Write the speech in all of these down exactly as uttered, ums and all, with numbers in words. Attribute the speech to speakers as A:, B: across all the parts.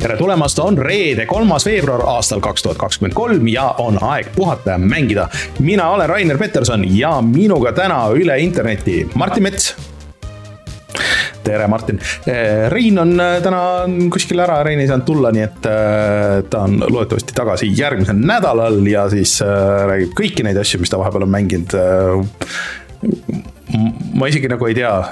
A: tere tulemast, on reede, kolmas veebruar aastal kaks tuhat kakskümmend kolm ja on aeg puhata ja mängida. Mina olen Rainer Peterson ja minuga täna üle interneti Martin Mets. Tere Martin. Rein on täna kuskil ära, Rein ei saanud tulla, nii et ta on loodetavasti tagasi järgmisel nädalal ja siis räägib kõiki neid asju, mis ta vahepeal on mänginud. Ma isegi nagu ei tea,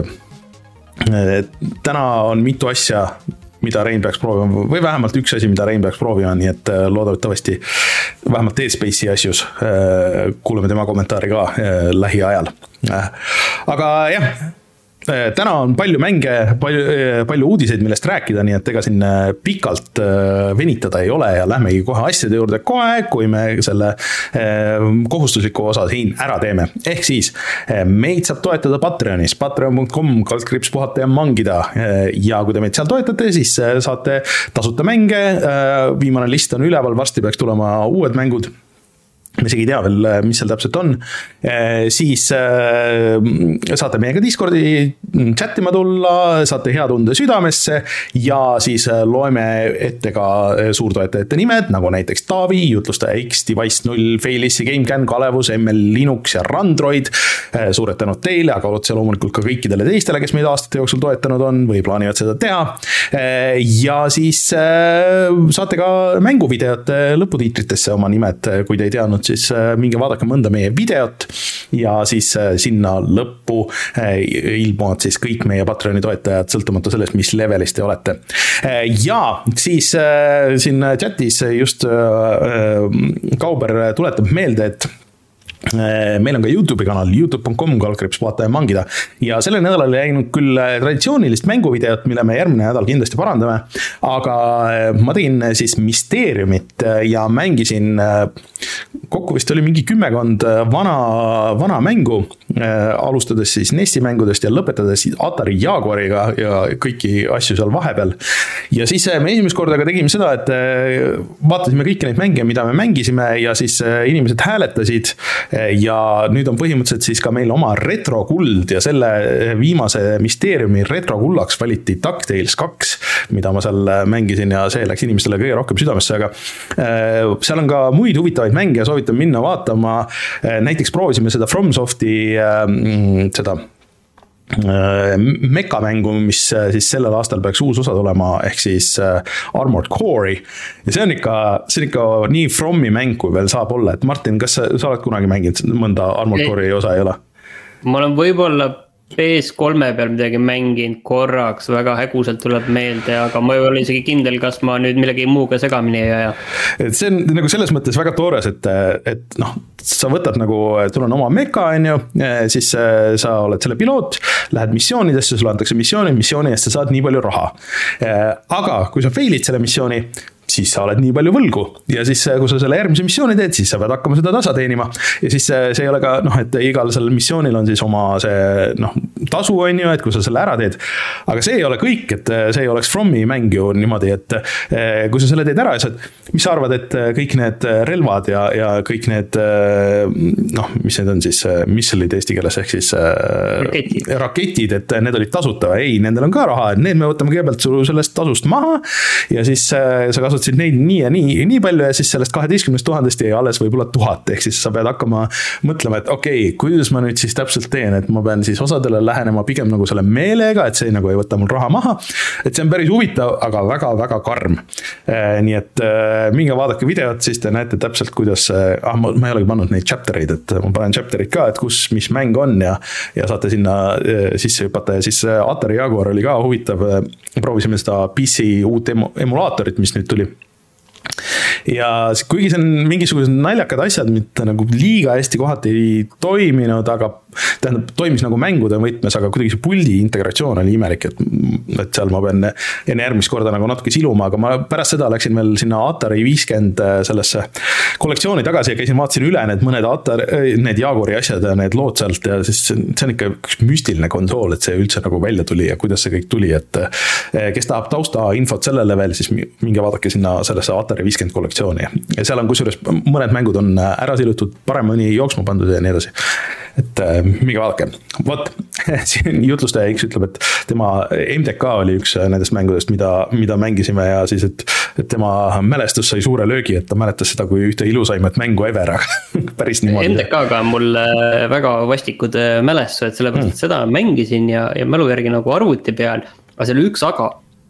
A: täna on mitu asja, mida Rein peaks proovima, või vähemalt üks asi, mida Rein peaks proovima, nii et loodetavasti vähemalt Dead Space'i asjus kuuleme tema kommentaari ka lähiajal. Aga jah, täna on palju mänge, palju, palju uudiseid, millest rääkida, nii et ega siin pikalt venitada ei ole ja lähmegi kohe asjade juurde kohe, kui me selle kohustusliku osa siin ära teeme. Ehk siis meid saab toetada Patreonis, patreon punkt com kaldkriips puhata ja mangida ja kui te meid seal toetate, siis saate tasuta mänge, viimane list on üleval, varsti peaks tulema uued mängud. Me isegi ei tea veel, mis seal täpselt on, siis saate meiega Discordi chatima tulla, saate hea tunde südamesse ja siis loeme ette ka suurtoetajate nimed, nagu näiteks Taavi, Jutlustaja X, Device null, Failissi, GameCAN, Kalevus, M L Linux ja Randroid. Suured tänud teile, aga otse loomulikult ka kõikidele teistele, kes meid aastate jooksul toetanud on või plaanivad seda teha. Ja siis saate ka mänguvideot lõputiitritesse oma nimed, kui te ei teadnud, siis minge vaadake mõnda meie videot ja siis sinna lõppu ilmuvad siis kõik meie Patreoni toetajad, sõltumata sellest, mis levelist te olete. Ja siis siin chatis just Kauber tuletab meelde, et meil on ka YouTube'i kanal, youtube punkt com kaldkriips puhata ja mangida ja selle nädalal ei läinud küll traditsioonilist mänguvideot, mille me järgmine nädal kindlasti parandame, aga ma tegin siis Mysteeriumit ja mängisin, kokku vist oli mingi kümmekond vana, vana mängu, alustades siis Nessi mängudest ja lõpetades Atari Jaguariga ja kõiki asju seal vahepeal. Ja siis me esimest korda ka tegime seda, et vaatasime kõiki neid mänge, mida me mängisime ja siis inimesed hääletasid ja nüüd on põhimõtteliselt siis ka meil oma retrokuld ja selle viimase Mysteeriumi retrokullaks valiti DuckTales kaks, mida ma seal mängisin ja see läks inimestele kõige rohkem südamesse, aga seal on ka muid huvitavaid mänge ja soovitan minna vaatama. Näiteks proovisime seda FromSofti seda mekamängu, mis siis sellel aastal peaks uus osa tulema, ehk siis Armored Core'i ja see on ikka, see on ikka nii Fromi mäng, kui veel saab olla, et Martin, kas sa, sa oled kunagi mänginud mõnda Armored Core'i osa ei ole?
B: Ma olen võib-olla P S kolme peal midagi mänginud korraks, väga häguselt tuleb meelde, aga ma ei ole isegi kindel, kas ma nüüd millegi muuga segamini ei aja.
A: Et see on nagu selles mõttes väga toores, et, et noh, sa võtad nagu, sul on oma meka, on ju, siis sa oled selle piloot, lähed missioonidesse, sulle antakse missiooni, missiooni eest sa saad nii palju raha. Aga kui sa failid selle missiooni, siis sa oled nii palju võlgu ja siis kui sa selle järgmise missiooni teed, siis sa pead hakkama seda tasa teenima ja siis see ei ole ka, noh, et igal sellel missioonil on siis oma see, noh, tasu on ju, et kui sa selle ära teed, aga see ei ole kõik, et see ei oleks Fromi mäng ju niimoodi, et kui sa selle teed ära ja sa, mis sa arvad, et kõik need relvad ja, ja kõik need, noh, mis need on siis, mis olid eesti keeles, ehk siis raketid, raketid, et need olid tasuta, ei, nendel on ka raha, et need me võtame kõigepealt sul sellest tasust maha ja siis sa kasutad neid nii ja nii, nii palju ja siis sellest kaheteistkümnest tuhandest jäi alles võib-olla tuhat, ehk siis sa pead hakkama mõtlema, et okei, okay, kuidas ma nüüd siis täpselt teen, et ma pean siis osadele lähenema pigem nagu selle meelega, et see nagu ei võta mul raha maha, et see on päris huvitav, aga väga-väga karm. Nii et minge vaadake videot, siis te näete täpselt, kuidas, ah, ma, ma ei olegi pannud neid chaptereid, et ma panen chapterid ka, et kus, mis mäng on ja, ja saate sinna sisse hüpata ja siis Atari Jaguar oli ka huvitav, proovisime seda P C uut emulaatorit, mis nüüd tuli. Ja kuigi see on mingisugused naljakad asjad, mitte nagu liiga hästi kohati ei toiminud, aga tähendab, toimis nagu mängude võtmes, aga kuidagi see puldi integratsioon oli imelik, et, et seal ma pean enne järgmist korda nagu natuke siluma, aga ma pärast seda läksin veel sinna Atari viiskümmend sellesse kollektsiooni tagasi ja käisin, vaatasin üle need mõned Atari, need Jaguari asjad ja need lood sealt ja siis see on ikka üks müstiline konsool, et see üldse nagu välja tuli ja kuidas see kõik tuli, et kes tahab tausta infot sellele veel, siis minge vaadake sinna sellesse Atari viiskümmend kollektsiooni ja seal on kusjuures mõned mängud on ära silutud, paremini jooksma pandud ja nii edasi. et minge vaadake. Vot, siin jutlustaja X ütleb, et tema M D K oli üks nendest mängudest, mida, mida mängisime ja siis, et, et tema mälestus sai suure löögi, et ta mäletas seda kui ühte ilusaimat mängu ever, päris niimoodi.
B: M D K-ga on mul väga vastikud mälestused, sellepärast, et seda mängisin ja, ja mälu järgi nagu arvuti peal, aga see oli üks aga.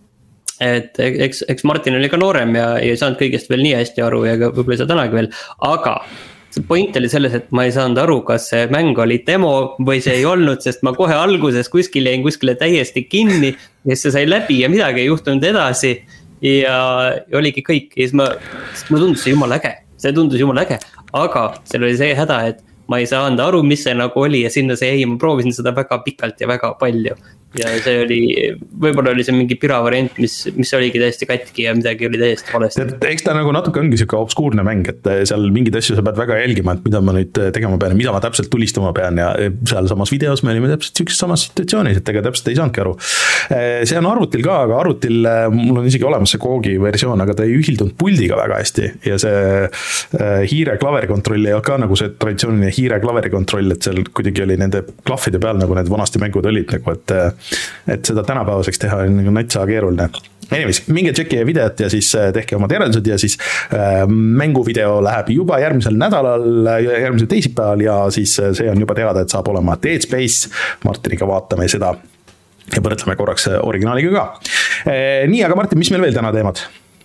B: Et eks, eks Martin oli ka noorem ja, ja ei saanud kõigest veel nii hästi aru ja võib-olla ei saa tänagi veel, aga see point oli selles, et ma ei saanud aru, kas see mäng oli demo või see ei olnud, sest ma kohe alguses kuskil jäin kuskile täiesti kinni ja siis see sai läbi ja midagi ei juhtunud edasi ja, ja oligi kõik ja siis ma, ma tundus see jumala äge, see tundus jumala äge, aga seal oli see häda, et ma ei saanud aru, mis see nagu oli ja sinna see ei, ma proovisin seda väga pikalt ja väga palju. Ja see oli, võib-olla oli see mingi pira variant, mis, mis oligi täiesti katki ja midagi oli täiesti valesti.
A: Eks ta nagu natuke ongi siuke obskuurne mäng, et seal mingid asju sa pead väga jälgima, et mida ma nüüd tegema pean, mida ma täpselt tulistama pean ja seal samas videos me olime täpselt siukses samas situatsioonis, et ega täpselt ei saanudki aru. See on arvutil ka, aga arvutil mul on isegi olemas see koogi versioon, aga ta ei ühildunud puldiga väga hästi ja see hiire klaverikontroll ei olnud ka nagu see traditsiooniline hiire klaverikontroll, et seal kuidagi oli nende klahvide peal nagu need vanasti mängud olid nagu, et et seda tänapäevaseks teha on nagu natsa keeruline. Anyways, minge tšeki videot ja siis tehke omad järeldused ja siis äh, mänguvideo läheb juba järgmisel nädalal, järgmisel teisipäeval ja siis see on juba teada, et saab olema Dead Space. Martiniga vaatame seda ja võrdleme korraks originaaliga ka. Äh, nii, aga Martin, mis meil veel täna teemad?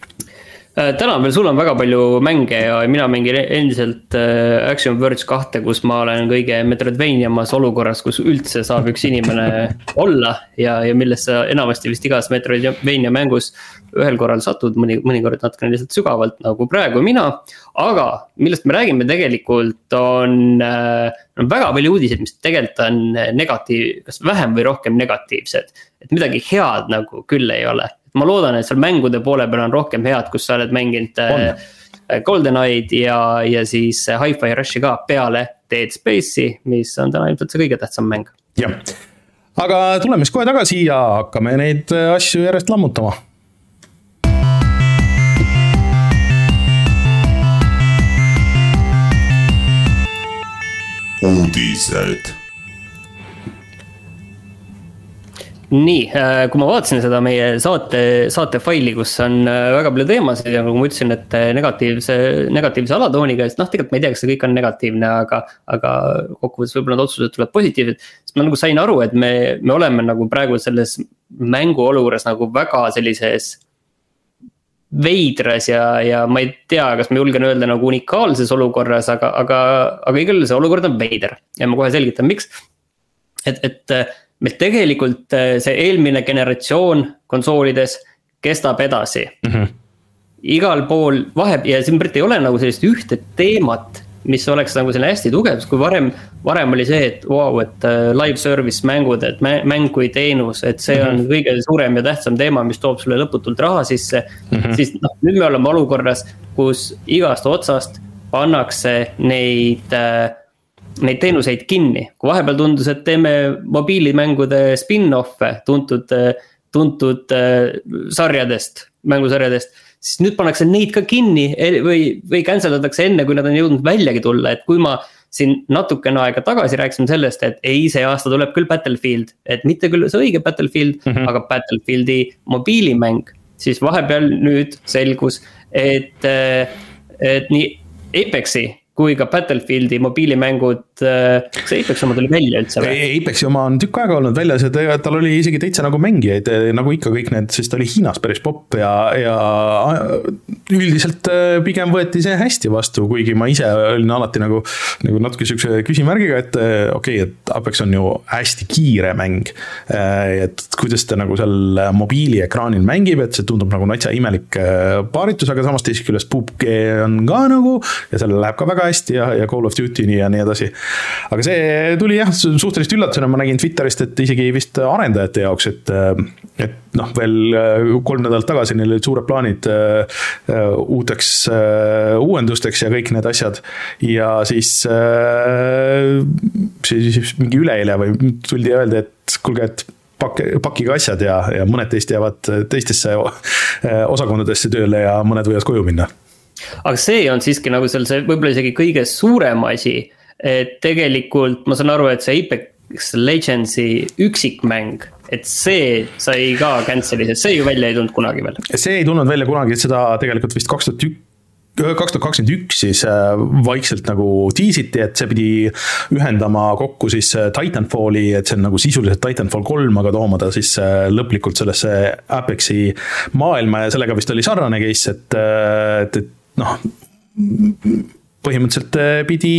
B: Täna veel sul on väga palju mänge ja mina mängin endiselt Action Verge kahte, kus ma olen kõige Metroidvaniamas olukorras, kus üldse saab üks inimene olla ja, ja millest sa enamasti vist igas Metroidvania mängus ühel korral satud, mõni, mõnikord natukene lihtsalt sügavalt nagu praegu mina, aga millest me räägime tegelikult on, on väga palju uudiseid, mis tegelikult on negatiiv, kas vähem või rohkem negatiivsed, et midagi head nagu küll ei ole. Ma loodan, et seal mängude poole peal on rohkem head, kus sa oled mänginud on. GoldenEye ja, ja siis Hi-Fi Rushi ka peale Dead Space'i, mis on täna ilmselt see kõige tähtsam mäng.
A: Jah, aga tuleme siis kohe tagasi ja hakkame neid asju järjest lammutama.
C: Uudised.
B: Nii, kui ma vaatasin seda meie saate, saate faili, kus on väga palju teemasid ja nagu ma ütlesin, et negatiivse, negatiivse alatooniga, noh, tegelikult ma ei tea, kas see kõik on negatiivne, aga, aga kokkuvõttes võib-olla need otsused tuleb positiivsed, siis ma nagu sain aru, et me, me oleme nagu praegu selles mängu olukorras nagu väga sellises veidras ja, ja ma ei tea, kas ma julgen öelda nagu unikaalses olukorras, aga, aga, aga igal see olukord on veider ja ma kohe selgitan, miks, et, et meil tegelikult see eelmine generatsioon konsoolides kestab edasi. Mm-hmm. Igal pool vaheb ja siin ei ole nagu sellist ühte teemat, mis oleks nagu selline hästi tugev, kui varem, varem oli see, et wow, et live service mängud, et mäng kui teenus, et see on mm-hmm. kõige suurem ja tähtsam teema, mis toob sulle lõputult raha sisse, mm-hmm. siis noh, nüüd me oleme olukorras, kus igast otsast pannakse neid neid teenuseid kinni. Kui vahepeal tundus, et teeme mobiilimängude spin-off'e tuntud, tuntud sarjadest, mängusarjadest, siis nüüd pannakse neid ka kinni või, või canceldatakse enne, kui nad on jõudnud väljagi tulla. Et kui ma siin natukene aega tagasi rääkisime sellest, et ei, see aasta tuleb küll Battlefield, et mitte küll see õige Battlefield, mm-hmm. aga Battlefieldi mobiilimäng, siis vahepeal nüüd selgus, et, et nii Apexi kui ka Battlefieldi mobiilimängud, see Apex oma tuli välja üldse või?
A: Apexi oma on tükk aega olnud väljas ja tal oli isegi täitsa nagu mängijaid, nagu ikka kõik need, sest ta oli Hiinas päris popp ja, ja üldiselt pigem võeti see hästi vastu, kuigi ma ise olin alati nagu, nagu natuke sükse küsimärgiga, et okei, okay, et Apex on ju hästi kiire mäng, et kuidas ta nagu seal mobiiliekraanil mängib, et see tundub nagu natsa imelik paaritus, aga samas teisest küljest P U B G on ka nagu ja sellele läheb ka väga hästi ja, ja Call of Duty'ni ja nii edasi. Aga see tuli jah, suhteliselt üllatusena, ma nägin Twitterist, et isegi vist arendajate jaoks, et, et noh, veel kolm nädalat tagasi neil olid suured plaanid uuteks uuendusteks ja kõik need asjad ja siis, siis mingi üleeile või tuldi öelda, et kuulge, et pakiga asjad ja, ja mõned teist jäävad teistesse osakondadesse tööle ja mõned võivad koju minna.
B: Aga see on siiski nagu seal see võib-olla isegi kõige suurem asi, et tegelikult ma saan aru, et see Apex Legendsi üksikmäng, et see sai ka cancel'i, sest see ju välja ei tulnud kunagi veel.
A: See ei tulnud välja kunagi, et seda tegelikult vist kaks tuhat üks kaks tuhat kakskümmend üks siis vaikselt nagu tiisiti, et see pidi ühendama kokku siis Titanfalli, et see on nagu sisuliselt Titanfall kolm, aga tooma ta siis lõplikult sellesse Apexi maailma ja sellega vist oli sarnane case, et, et, et noh, põhimõtteliselt pidi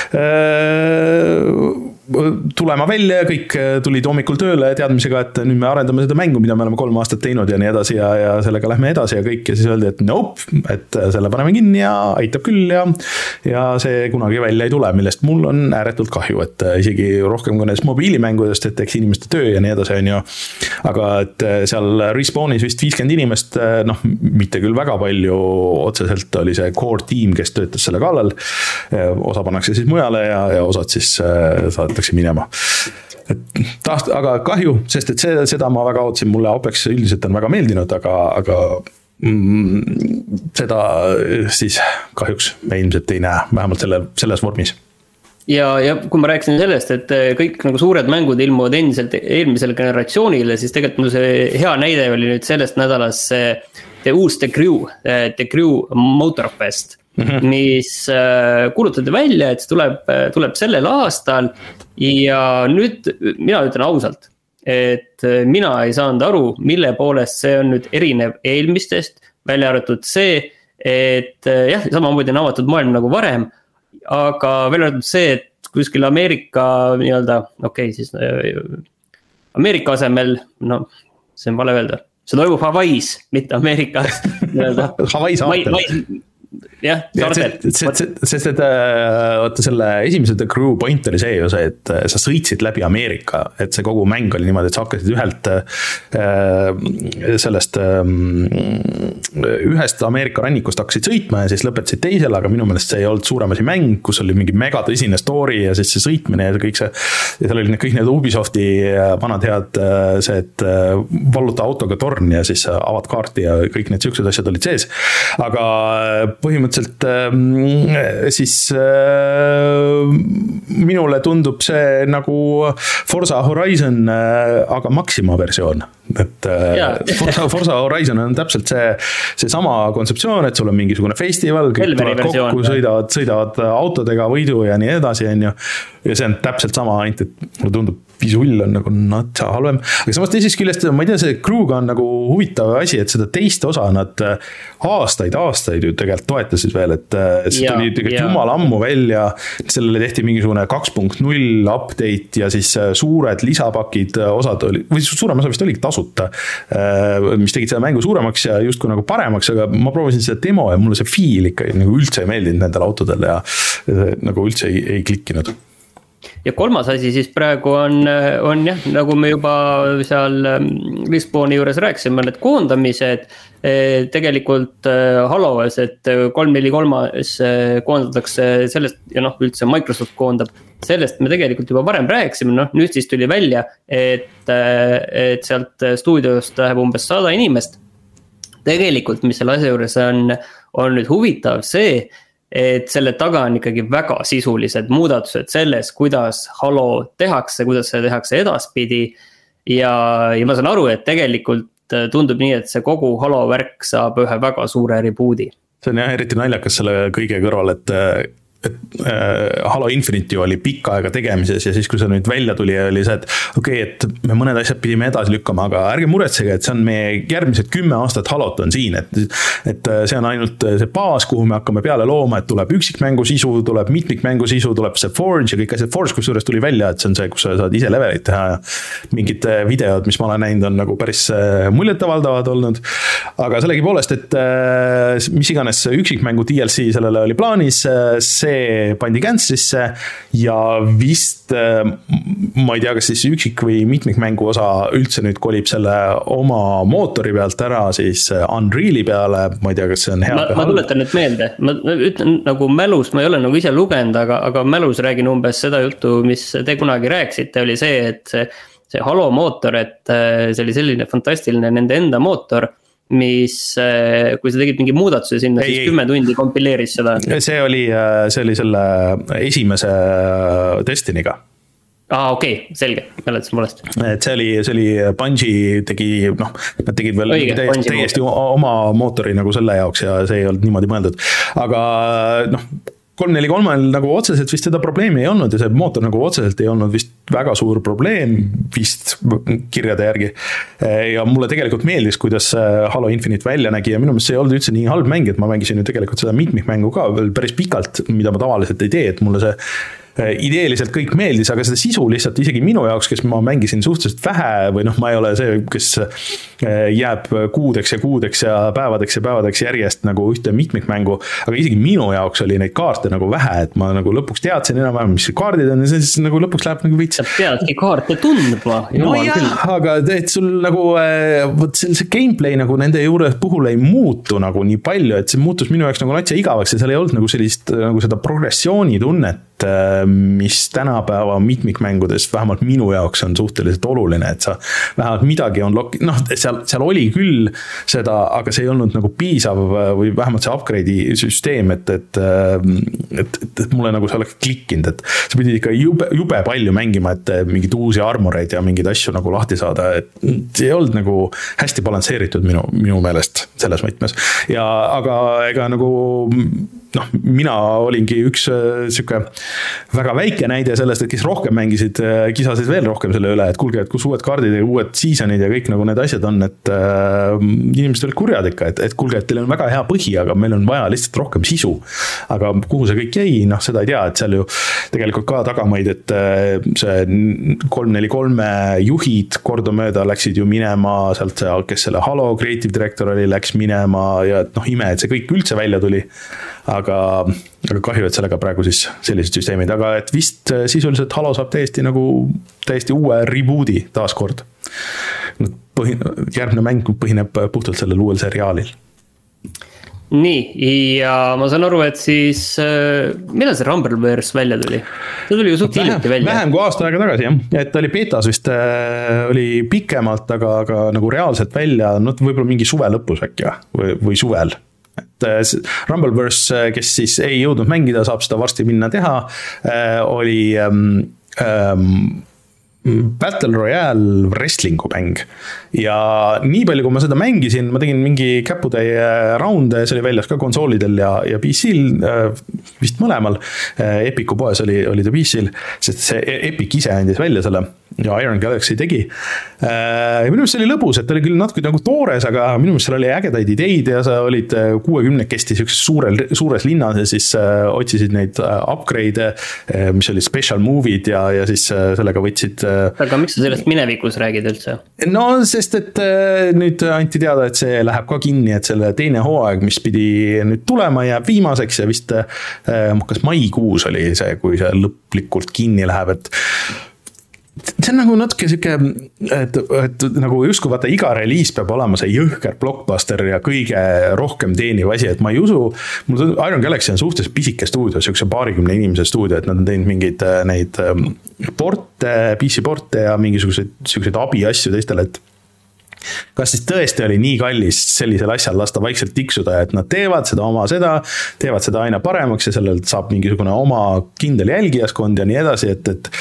A: äh, tulema välja ja kõik tulid hommikul tööle teadmisega, et nüüd me arendame seda mängu, mida me oleme kolm aastat teinud ja nii edasi ja, ja sellega lähme edasi ja kõik ja siis öeldi, et nope, et selle paneme kinni ja aitab küll ja, ja see kunagi välja ei tule, millest mul on ääretult kahju, et isegi rohkem kui nendest mobiilimängudest, et eks inimeste töö ja nii edasi on ju, aga et seal Respawnis vist viiskümmend inimest, noh, mitte küll väga palju, otseselt oli see core team, kes töötas selle kallal, osa pannakse siis mujale ja, ja osad siis saad minema. Et taht, aga kahju, sest et see, seda ma väga ootsin, mulle Apex üldiselt on väga meeldinud, aga, aga mm, seda siis kahjuks me ilmselt ei näe, vähemalt selle, selles vormis.
B: Ja, ja kui ma rääkisin sellest, et kõik nagu suured mängud ilmuvad endiselt eelmisele generatsioonile, siis tegelikult mul see hea näide oli nüüd sellest nädalas see, see uus The Crew, The Crew Motorfest. Mm-hmm. mis kuulutati välja, et see tuleb, tuleb sellel aastal ja nüüd mina ütlen ausalt, et mina ei saanud aru, mille poolest see on nüüd erinev eelmistest, välja arvatud see, et jah, samamoodi on avatud maailm nagu varem, aga välja arvatud see, et kuskil Ameerika nii-öelda, okei okay, siis Ameerika asemel, no see on vale öelda, see toimub Hawaiis, mitte Ameerikas
A: Hawaii saatel
B: jah, saartel.
A: Sest et vaata selle esimese The Crew point oli see ju see, et sa sõitsid läbi Ameerika, et see kogu mäng oli niimoodi, et sa hakkasid ühelt sellest ühest Ameerika rannikust hakkasid sõitma ja siis lõpetasid teisel, aga minu meelest see ei olnud suurem asi mäng, kus oli mingi mega tõsine story ja siis see sõitmine ja kõik see, ja seal oli kõik need Ubisofti vanad head see, et valluta autoga torn ja siis avad kaarti ja kõik need siuksed asjad olid sees, aga põhimõtteliselt siis minule tundub see nagu Forza Horizon, aga Maxima versioon. Et Forza, Forza Horizon on täpselt see, see sama kontseptsioon, et sul on mingisugune festival, kõik tulevad kokku, sõidavad, sõidavad autodega võidu ja nii edasi, on ju. Ja see on täpselt sama, ainult et mulle tundub visull on nagu natsa halvem. Aga samas teisest küljest, ma ei tea, see Crew'ga on nagu huvitav asi, et seda teist osa nad aastaid, aastaid ju tegelikult toetasid veel, et see ja, tuli tegelikult ja. Jumal ammu välja, sellele tehti mingisugune kaks punkt null update ja siis suured lisapakid osad oli, või suurem osa vist oligi tasuta, mis tegid seda mängu suuremaks ja justkui nagu paremaks, aga ma proovisin seda demo ja mulle see feel ikka nagu üldse ei meeldinud nendel autodel ja nagu üldse ei, ei klikkinud.
B: Ja kolmas asi siis praegu on, on jah, nagu me juba seal Respawni juures rääkisime, need koondamised, tegelikult Halos, et kolm neli kolm koondatakse sellest ja noh, üldse Microsoft koondab, sellest me tegelikult juba varem rääkisime, noh nüüd siis tuli välja, et, et sealt stuudiost läheb umbes sada inimest. Tegelikult, mis selle asja juures on, on nüüd huvitav see, et selle taga on ikkagi väga sisulised muudatused selles, kuidas Halo tehakse, kuidas see tehakse edaspidi ja, ja ma saan aru, et tegelikult tundub nii, et see kogu Halo värk saab ühe väga suure reboot'i.
A: See on jah eriti naljakas selle kõige kõrval, et et Halo Infinite oli pikka aega tegemises ja siis kui see nüüd välja tuli ja oli see, et okei, okay, et me mõned asjad pidime edasi lükkama, aga ärge muretsege, et see on meie järgmised kümme aastat Halot on siin, et, et see on ainult see baas, kuhu me hakkame peale looma, et tuleb üksikmängu sisu, tuleb mitmikmängu sisu, tuleb see Forge ja kõik asjad. Forge kusjuures tuli välja, et see on see, kus sa saad ise levelit teha ja mingid videod, mis ma olen näinud, on nagu päris muljetavaldavad olnud, aga sellegi poolest, et mis iganes üksikmängu D L C sellele oli plaanis, see pandi cancel'isse ja vist ma ei tea, kas siis üksik või mitmikmängu osa üldse nüüd kolib selle oma mootori pealt ära siis Unreali peale, ma ei tea, kas see on hea.
B: Ma, ma tuletan nüüd meelde, ma ütlen nagu mälus, ma ei ole nagu ise lugenud, aga, aga mälus räägin umbes seda juttu, mis te kunagi rääksite, oli see, et see, see Halo mootor, et see oli selline fantastiline nende enda mootor, mis, kui sa tegid mingi muudatuse sinna, ei, siis kümme tundi kompileeris seda.
A: See oli, see oli selle esimese Destiny'ga.
B: Aa, okei, okay, selge, mäletasin molest.
A: Et see oli, see oli Bungie tegi, noh, nad tegid veel Õige, täiesti, täiesti oma mootori nagu selle jaoks ja see ei olnud niimoodi mõeldud. Aga noh, kolm neli kolmel nagu otseselt vist seda probleemi ei olnud ja see mootor nagu otseselt ei olnud vist väga suur probleem vist kirjade järgi. Ja mulle tegelikult meeldis, kuidas Halo Infinite välja nägi ja minu meelest see ei olnud üldse nii halb mäng, et ma mängisin ju tegelikult seda mitmikmängu ka veel päris pikalt, mida ma tavaliselt ei tee, et mulle see ideeliselt kõik meeldis, aga seda sisu lihtsalt isegi minu jaoks, kes ma mängisin suhteliselt vähe või noh, ma ei ole see, kes jääb kuudeks ja kuudeks ja päevadeks ja päevadeks järjest nagu ühte mitmikmängu, aga isegi minu jaoks oli neid kaarte nagu vähe, et ma nagu lõpuks teadsin enam-vähem, mis kaardid on ja siis nagu lõpuks läheb nagu vits.
B: Sa peadki kaarte tundma.
A: No jah, aga et sul nagu võt see, see gameplay nagu nende juures puhul ei muutu nagu nii palju, et see muutus minu jaoks nagu natsa igavaks ja seal ei olnud nagu sellist nagu seda progressiooni tunnet, mis tänapäeva mitmikmängudes vähemalt minu jaoks on suhteliselt oluline, et sa vähemalt midagi on lok-, noh, seal, seal oli küll seda, aga see ei olnud nagu piisav või vähemalt see upgrade'i süsteem, et, et, et, et, et mulle nagu see oleks klikkinud, et sa pidid ikka jube, jube palju mängima, et mingid uusi armoreid ja mingeid asju nagu lahti saada, et see ei olnud nagu hästi balansseeritud minu, minu meelest selles võtmes. Ja aga ega nagu noh, mina olingi üks siuke väga väike näide sellest, et kes rohkem mängisid, kisasid veel rohkem selle üle, et kuulge, et kus uued kaardid ja uued seasonid ja kõik nagu need asjad on, et äh, inimesed olid kurjad ikka, et, et kuulge, et teil on väga hea põhi, aga meil on vaja lihtsalt rohkem sisu. Aga kuhu see kõik jäi, noh, seda ei tea, et seal ju tegelikult ka tagamaid, et see kolm neli kolme juhid kordamööda läksid ju minema, sealt see, kes selle Halo Creative Director oli, läks minema ja noh, ime, et see kõik üldse välja tuli. Aga, aga kahju, et sellega praegu siis sellised süsteemid, aga et vist sisuliselt Halo saab täiesti nagu täiesti uue rebooti taaskord. Põhin, järgmine mäng põhineb puhtalt sellel uuel seriaalil.
B: Nii, ja ma saan aru, et siis millal see Rumbleverse välja tuli? See tuli ju suht hiljuti välja.
A: Vähem kui aasta aega tagasi, jah. Et oli betas vist oli pikemalt, aga, aga nagu reaalselt välja, no võib-olla mingi suve lõpus äkki või, või suvel. Et Rumbleverse, kes siis ei jõudnud mängida, saab seda varsti minna teha, oli ähm, Battle Royale wrestlingu mäng ja nii palju, kui ma seda mängisin, ma tegin mingi käputäie raunde, see oli väljas ka konsoolidel ja, ja P C-l, vist mõlemal, Epicu poes oli, oli ta P C-l, sest see Epic ise andis välja selle ja Iron Galaxy tegi. Minu meelest see oli lõbus, et ta oli küll natuke nagu toores, aga minu meelest seal oli ägedaid ideid ja sa olid kuuekümnekesti suurel, suures linnas ja siis otsisid neid upgrade, mis oli special move'id ja, ja siis sellega võtsid.
B: Aga miks sa sellest minevikus räägid üldse?
A: No, sest et nüüd anti teada, et see läheb ka kinni, et selle teine hooaeg, mis pidi nüüd tulema jääb viimaseks ja vist kas maikuus oli see, kui see lõplikult kinni läheb, et see on nagu natuke siuke, et, et nagu justkui vaata iga reliis peab olema see jõhker blockbuster ja kõige rohkem teeniv asi, et ma ei usu, mul Iron Galaxy on suhteliselt pisike stuudio, siukse paarikümne inimese stuudio, et nad on teinud mingeid neid porte, P C porte ja mingisuguseid siukseid abi asju teistele, et kas siis tõesti oli nii kallis sellisel asjal lasta vaikselt tiksuda, et nad teevad seda oma seda, teevad seda aina paremaks ja sellelt saab mingisugune oma kindel jälgijaskond ja nii edasi, et, et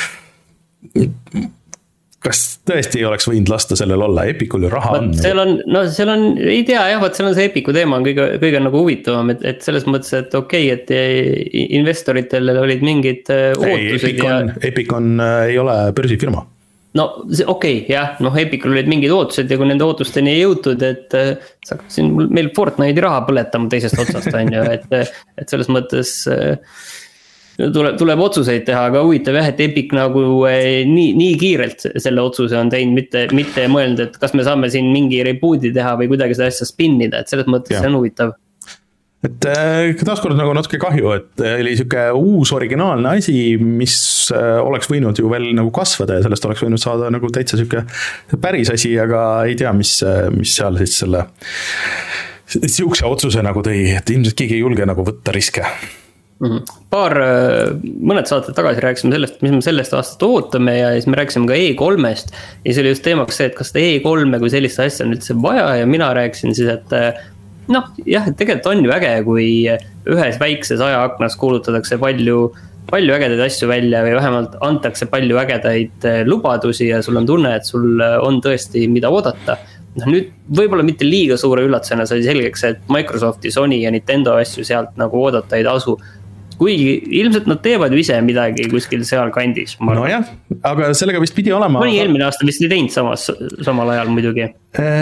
A: kas tõesti ei oleks võinud lasta sellel olla, Epicul ju raha on.
B: Seal on, no seal on, ei tea jah, vaat seal on see Epicu teema on kõige, kõige nagu huvitavam, et, et selles mõttes, et okei, okay, et investoritel olid mingid ootused.
A: Epic on, ja... Epic on, ei ole börsifirma.
B: No okei, okay, jah, noh Epicul olid mingid ootused ja kui nende ootusteni ei jõutud, et sa siin meil Fortnite'i raha põletama teisest otsast on ju, et, et selles mõttes tuleb, tuleb otsuseid teha, aga huvitav jah, et Epic nagu nii, nii kiirelt selle otsuse on teinud, mitte, mitte mõelnud, et kas me saame siin mingi reboot'i teha või kuidagi seda asja spinnida, et selles mõttes ja. See on huvitav.
A: Et taaskord nagu natuke kahju, et oli siuke uus originaalne asi, mis oleks võinud ju veel nagu kasvada ja sellest oleks võinud saada nagu täitsa siuke päris asi, aga ei tea, mis, mis seal siis selle siukse otsuse nagu tõi, et ilmselt keegi ei julge nagu võtta riske.
B: paar, mõned saated tagasi rääkisime sellest, mis me sellest aastat ootame ja siis me rääkisime ka E kolmest ja see oli just teemaks see, et kas seda E kolme kui sellist asja on üldse vaja ja mina rääkisin siis, et noh, jah, et tegelikult on ju äge, kui ühes väikses ajaaknas kuulutatakse palju palju ägedaid asju välja või vähemalt antakse palju ägedaid lubadusi ja sul on tunne, et sul on tõesti mida oodata. No, nüüd võib-olla mitte liiga suure üllatusena sai selgeks, et Microsofti, Sony ja Nintendo asju sealt nagu oodata ei tasu. Kuigi ilmselt nad teevad ju ise midagi kuskil seal kandis.
A: No jah, aga sellega vist pidi olema.
B: Mõni eelmine aasta vist ei teinud samas, samal ajal muidugi.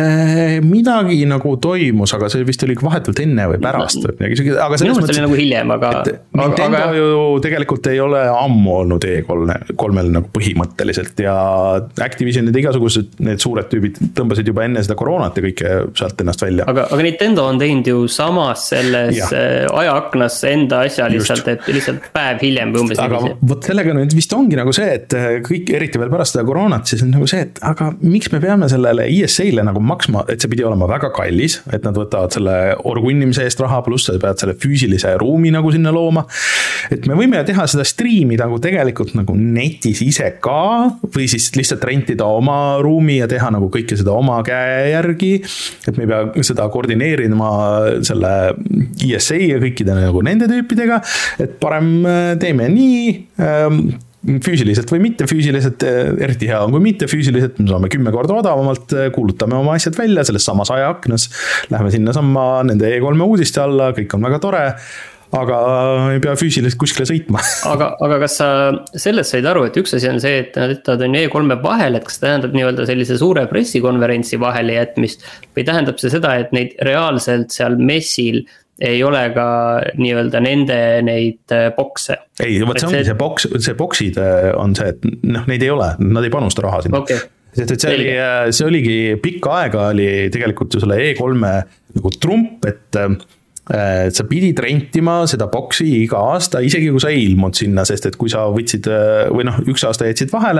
A: Midagi nagu toimus, aga see vist oli vahetult enne või pärast. Aga
B: minu mõttes oli nagu hiljem, aga...
A: Nintendo aga... ju tegelikult ei ole ammu olnud E kolmel nagu põhimõtteliselt ja Activision ja igasugused need suured tüübid tõmbasid juba enne seda koroonat ja kõike sealt ennast välja.
B: Aga, aga Nintendo on teinud ju samas selles ja. ajaaknas enda asja lihtsalt, et lihtsalt päev hiljem või umbes.
A: Aga võt sellega nüüd vist ongi nagu see, et kõik eriti veel pärast seda koroonat, siis on nagu see, et aga miks me peame sellele E S A-le nagu maksma, et see pidi olema väga kallis, et nad võtavad selle orgunnimise eest raha, pluss sa pead selle füüsilise ruumi nagu sinna looma. Et me võime teha seda striimi nagu tegelikult nagu netis ise ka, või siis lihtsalt rentida oma ruumi ja teha nagu kõike seda oma käe järgi, et me ei pea seda koordineerima selle E S A ja kõikide nagu nende tüüpidega, et parem teeme nii, füüsiliselt või mitte füüsiliselt, eriti hea on kui mitte füüsiliselt, me saame kümme korda odavamalt, kuulutame oma asjad välja selles samas ajaaknas, läheme sinna samma nende E kolme uudiste alla, kõik on väga tore, aga ei pea füüsiliselt kuskile sõitma.
B: aga, aga kas sa sellest said aru, et üks asi on see, et nad ütlevad on E kolme vahel, et kas tähendab nii-öelda sellise suure pressikonverentsi vahele jätmist või tähendab see seda, et neid reaalselt seal messil ei ole ka nii-öelda nende neid bokse.
A: Ei, võt see ongi see, see boks, see boksid on see, et noh, neid ei ole, nad ei panusta raha sinna.
B: Okay.
A: Et see, oli, see oligi pikka aega oli tegelikult ju selle E kolme nagu trump, et et sa pidid rentima seda boksi iga aasta, isegi kui sa ei ilmunud sinna, sest et kui sa võtsid, või noh, üks aasta jätsid vahele,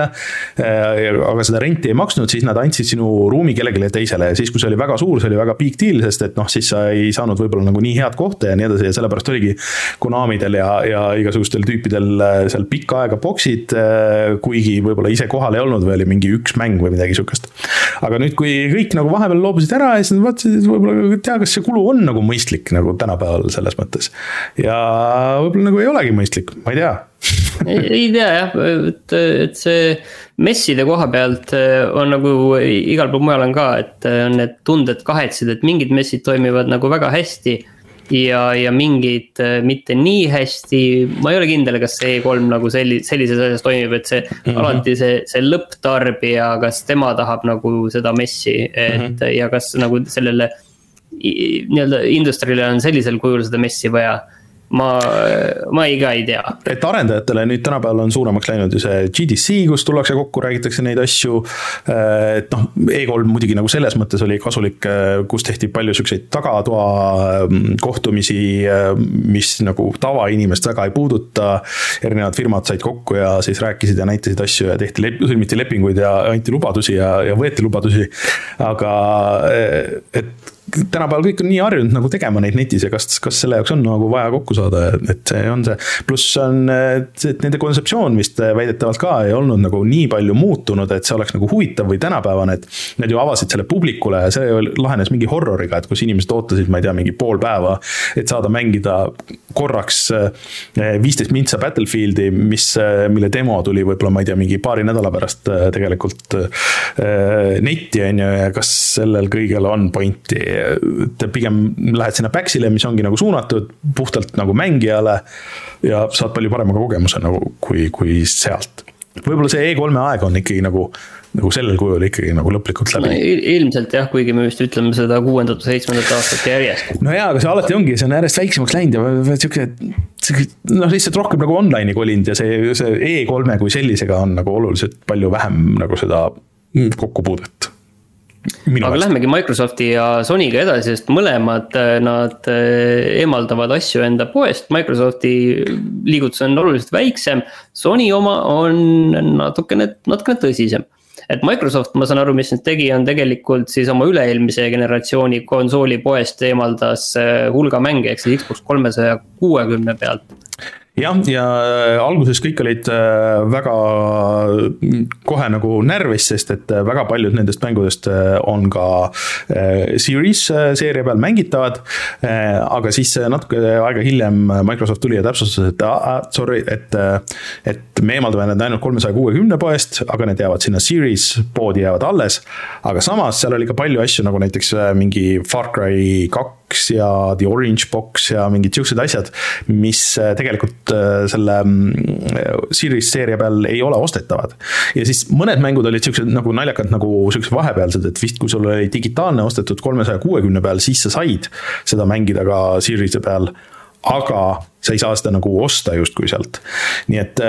A: aga seda renti ei maksnud, siis nad andsid sinu ruumi kellelegi teisele ja siis, kui see oli väga suur, see oli väga big deal, sest et noh, siis sa ei saanud võib-olla nagu nii head kohta ja nii edasi ja sellepärast oligi Konamidel ja, ja igasugustel tüüpidel seal pikka aega boksid, kuigi võib-olla ise kohal ei olnud või oli mingi üks mäng või midagi sukast. Aga nüüd, kui kõik nagu vahepeal loobusid ära ja siis vaatasid, võib-olla tea, kas see kulu on nagu mõistlik nagu tänapäeval selles mõttes. Ja võib-olla nagu ei olegi mõistlik, ma ei tea.
B: ei, ei tea jah, et, et see messide koha pealt on nagu igal pool mujal on ka, et on need tunded kahetsid, et mingid messid toimivad nagu väga hästi ja, ja mingid mitte nii hästi. Ma ei ole kindel, kas see E kolm nagu selli, sellises asjas toimib, et see mm-hmm. alati see, see lõpptarbija, kas tema tahab nagu seda messi, et mm-hmm. ja kas nagu sellele nii-öelda industrile on sellisel kujul seda messi vaja. Ma, ma ei ka ei tea.
A: Et arendajatele nüüd tänapäeval on suuremaks läinud ju see G D C, kus tullakse kokku, räägitakse neid asju. Et noh, E kolm muidugi nagu selles mõttes oli kasulik, kus tehti palju selliseid tagatoa kohtumisi, mis nagu tavainimest väga ei puuduta. Erinevad firmad said kokku ja siis rääkisid ja näitasid asju ja tehti lep- sõlmiti lepinguid ja anti lubadusi ja, ja võeti lubadusi. Aga et tänapäeval kõik on nii harjunud nagu tegema neid netis ja kas, kas selle jaoks on nagu vaja kokku saada, et see on see. Pluss on, et nende kontseptsioon vist väidetavalt ka ei olnud nagu nii palju muutunud, et see oleks nagu huvitav või tänapäevane, et nad ju avasid selle publikule ja see lahenes mingi horroriga, et kus inimesed ootasid, ma ei tea, mingi pool päeva, et saada mängida korraks viisteist mintsa Battlefieldi, mis, mille demo tuli võib-olla, ma ei tea, mingi paari nädala pärast tegelikult netti on ju, ja kas sellel kõigel on pointi. Te pigem lähed sinna Paxile, mis ongi nagu suunatud puhtalt nagu mängijale ja saad palju parema kogemuse nagu kui, kui sealt. Võib-olla see E kolme aeg on ikkagi nagu, nagu sellel kujul ikkagi nagu lõplikult läbi.
B: No, ilmselt jah, kuigi me vist ütleme seda kuuendat või seitsmendat aastat järjest.
A: No jaa, aga see alati ongi, see on järjest väiksemaks läinud ja siuke, noh, lihtsalt rohkem nagu online'i kolinud ja see, see E kolme kui sellisega on nagu oluliselt palju vähem nagu seda kokkupuudet. Minu
B: aga lähmegi Microsofti ja Sonyga edasi, sest mõlemad nad eemaldavad asju enda poest. Microsofti liigutus on oluliselt väiksem, Sony oma on natukene, natukene tõsisem. Et Microsoft, ma saan aru, mis nüüd tegi, on tegelikult siis oma üle-eelmise generatsiooni konsooli poest eemaldas hulga mänge, eks siis Xbox kolmesaja kuuekümne pealt.
A: jah, ja alguses kõik olid väga kohe nagu närvis, sest et väga paljud nendest mängudest on ka Series seeria peal mängitavad, aga siis natuke aega hiljem Microsoft tuli ja täpsustas, et ah, sorry, et, et me eemaldame need ainult kolmesaja kuuekümne poest, aga need jäävad sinna Series poodi jäävad alles, aga samas seal oli ka palju asju, nagu näiteks mingi Far Cry kaks ja The Orange Box ja mingid siuksed asjad, mis tegelikult selle Series seeria peal ei ole ostetavad. Ja siis mõned mängud olid siuksed nagu naljakad nagu siuksed vahepealsed, et vist kui sul oli digitaalne ostetud kolmesaja kuuekümne peal, siis sa said seda mängida ka Series'e peal, aga sa ei saa seda nagu osta justkui sealt. Nii et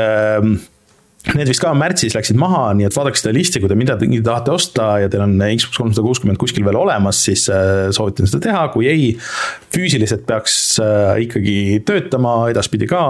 A: need vist ka märtsis läksid maha, nii et vaadake seda listi, kui te mida te tahate osta ja teil on Xbox kolmsada kuuskümmend kuskil veel olemas, siis soovitan seda teha, kui ei, füüsiliselt peaks ikkagi töötama edaspidi ka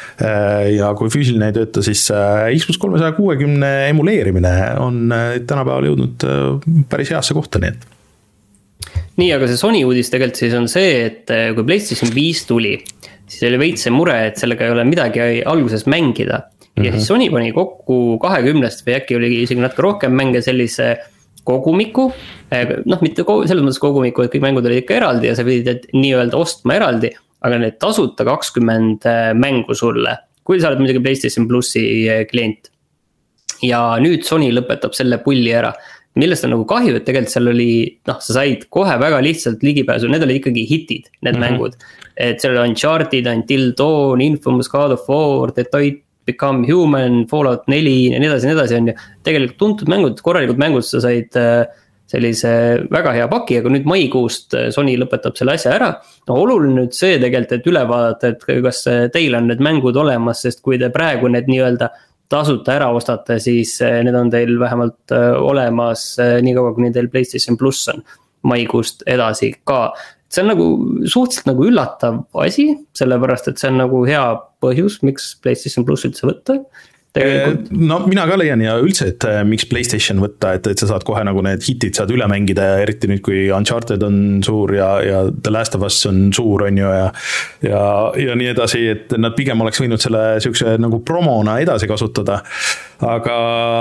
A: ja kui füüsiline ei tööta, siis Xbox kolmesaja kuuekümne emuleerimine on tänapäeval jõudnud päris heasse kohta, nii et
B: nii, aga see Sony uudis tegelikult siis on see, et kui PlayStation viis tuli, siis oli veits see mure, et sellega ei ole midagi alguses mängida. Ja siis Sony pani kokku kahekümnest või äkki oli isegi natuke rohkem mänge sellise kogumiku, noh mitte selles mõttes kogumiku, et kõik mängud olid ikka eraldi ja sa pidid nii-öelda ostma eraldi, aga need tasuta kakskümmend mängu sulle, kui sa oled muidugi PlayStation Plussi klient. Ja nüüd Sony lõpetab selle pulli ära, millest on nagu kahju, et tegelikult seal oli, noh sa said kohe väga lihtsalt ligipääsu, need olid ikkagi hitid, need mm-hmm. mängud, et seal on Uncharted, Until Dawn, Infamous, God of War, Detroit Become Human, Fallout neli ja nii edasi, nii edasi on ju tegelikult tuntud mängud, korralikud mängud, sa said sellise väga hea paki, aga nüüd maikuust Sony lõpetab selle asja ära. No oluline nüüd see tegelikult, et üle vaadata, et kas teil on need mängud olemas, sest kui te praegu need nii-öelda tasuta ära ostate, siis need on teil vähemalt olemas nii kaua, kuni teil PlayStation Plus on maikuust edasi ka. See on nagu suhteliselt nagu üllatav asi, sellepärast, et see on nagu hea põhjus, miks PlayStation Plus üldse võtta. Tegelikult.
A: No mina ka leian ja üldse, et miks PlayStation võtta, et, et sa saad kohe nagu need hitid saad üle mängida, eriti nüüd, kui Uncharted on suur ja, ja The Last of Us on suur, on ju, ja, ja, ja nii edasi, et nad pigem oleks võinud selle siukse nagu promona edasi kasutada, aga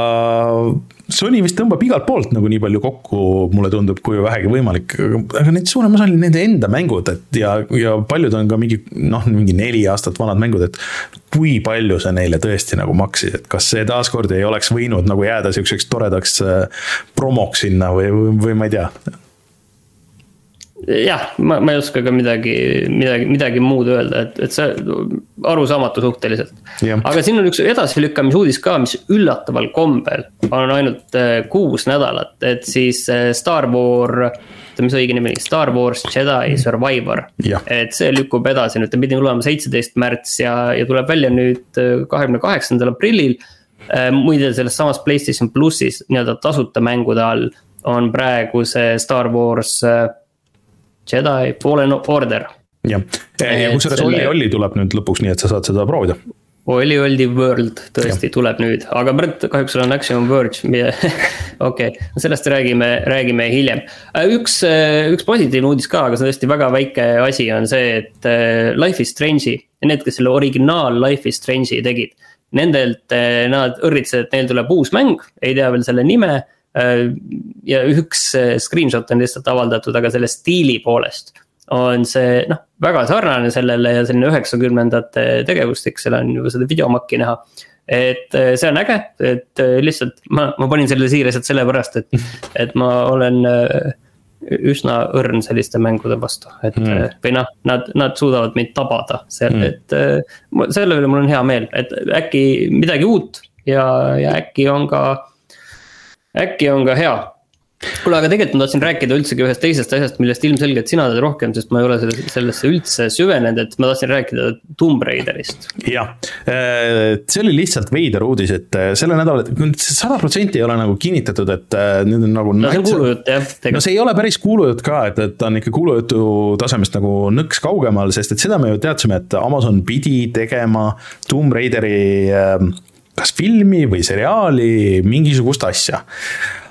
A: Sony vist tõmbab igalt poolt nagu nii palju kokku, mulle tundub, kui vähegi võimalik, aga need suurem osa oli nende enda mängud, et ja, ja paljud on ka mingi, noh, mingi neli aastat vanad mängud, et kui palju see neile tõesti nagu maksis, et kas see taaskord ei oleks võinud nagu jääda siukseks toredaks promoks sinna või, või, või ma ei tea.
B: Jah, ma, ma ei oska ka midagi, midagi, midagi muud öelda, et, et see arusaamatu suhteliselt. Ja. Aga siin on üks edasilükkamise uudis ka, mis üllataval kombel on ainult kuus nädalat, et siis Star Wars, mis õige nimi, Star Wars Jedi Survivor, ja. Et see lükkub edasi, nüüd ta pidi olema seitseteist märts ja, ja tuleb välja nüüd kahekümne kaheksandal aprillil. Muide selles samas PlayStation Plussis nii-öelda tasuta mängude all on praegu see Star Wars Jedi Fallen Order.
A: Ja, ja kus selles Olli Olli tuleb nüüd lõpuks nii, et sa saad seda proovida?
B: Olli Olli World tõesti ja. Tuleb nüüd, aga kahjuks on Action Verge, okei, okay. Sellest räägime, räägime hiljem. Üks, üks positiivne uudis ka, aga see tõesti väga väike asi on see, et Life is Strange'i, need, kes selle originaal Life is Strange'i tegid, nendelt nad õrritsid, et neil tuleb uus mäng, ei tea veel selle nime, ja üks screenshot on lihtsalt avaldatud, aga selle stiili poolest on see noh, väga sarnane sellele ja selline üheksakümnendate tegevustik, seal on juba seda videomakki näha, et see on äge, et lihtsalt ma, ma panin selle siia lihtsalt sellepärast, et, et ma olen üsna õrn selliste mängude vastu, et mm. või noh, nad, nad suudavad meid tabada seal, mm. et selle üle mul on hea meel, et äkki midagi uut ja, ja äkki on ka äkki on ka hea. Kuule, aga tegelikult ma tahtsin rääkida üldsegi ühest teisest asjast, millest ilmselgelt sina teed rohkem, sest ma ei ole sellesse üldse süvenenud, et ma tahtsin rääkida Tomb Raiderist.
A: Jah, see oli lihtsalt veider uudis, et selle nädal sada protsenti ei ole nagu kinnitatud, et nüüd on nagu
B: no see on kuulujutt, jah.
A: No see ei ole päris kuulujutt ka, et, et on ikka kuulujutu tasemest nagu nõks kaugemal, sest et seda me ju teadsime, et Amazon pidi tegema Tomb Raideri kas filmi või seriaali, mingisugust asja.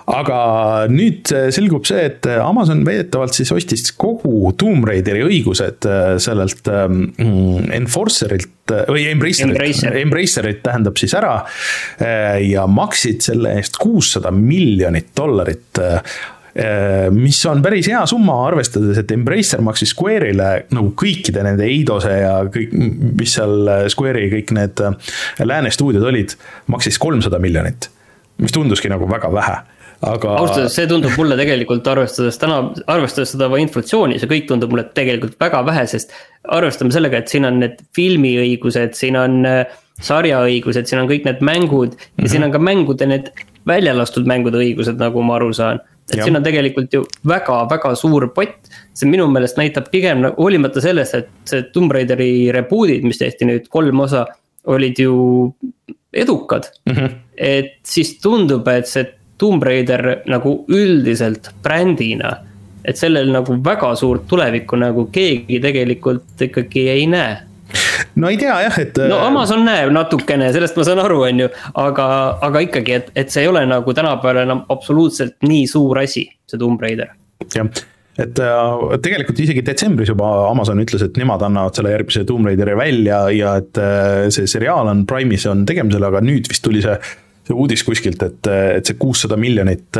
A: aga nüüd selgub see, et Amazon veedetavalt siis ostis kogu Tomb Raideri õigused sellelt Enforcerilt või Embracerit,
B: Embracer.
A: Embracerit tähendab siis ära ja maksid selle eest kuussada miljonit dollarit, mis on päris hea summa, arvestades, et Embracer maksis Square'ile nagu kõikide nende Eidose ja kõik, mis seal Square'i kõik need lääne stuudiod olid, maksis kolmsada miljonit, mis tunduski nagu väga vähe. Aga...
B: Austades, see tundub mulle tegelikult arvestades täna, arvestades seda inflatsiooni, see kõik tundub mulle tegelikult väga vähe, sest arvestame sellega, et siin on need filmiõigused, siin on sarjaõigused, siin on kõik need mängud ja mm-hmm. siin on ka mängude need väljalastud mängude õigused, nagu ma aru saan. Et ja. Siin on tegelikult ju väga, väga suur pott, see minu meelest näitab pigem, hoolimata sellest, et see Tomb Raideri rebootid, mis tehti nüüd kolm osa, olid ju edukad, mm-hmm. et siis tundub, et see Tomb Raider nagu üldiselt brändina, et sellel nagu väga suurt tulevikku nagu keegi tegelikult ikkagi ei näe.
A: No ei tea jah, et...
B: No Amazon näeb natukene, sellest ma saan aru, on ju, aga, aga ikkagi, et, et see ei ole nagu tänapäeval enam absoluutselt nii suur asi, see Tomb Raider.
A: Jah, et tegelikult isegi detsembris juba Amazon ütles, et nemad annavad selle järgmise Tomb Raideri välja ja et see seriaal on Prime'is on tegemisel, aga nüüd vist tuli see see uudis kuskilt, et, et see kuussada miljonit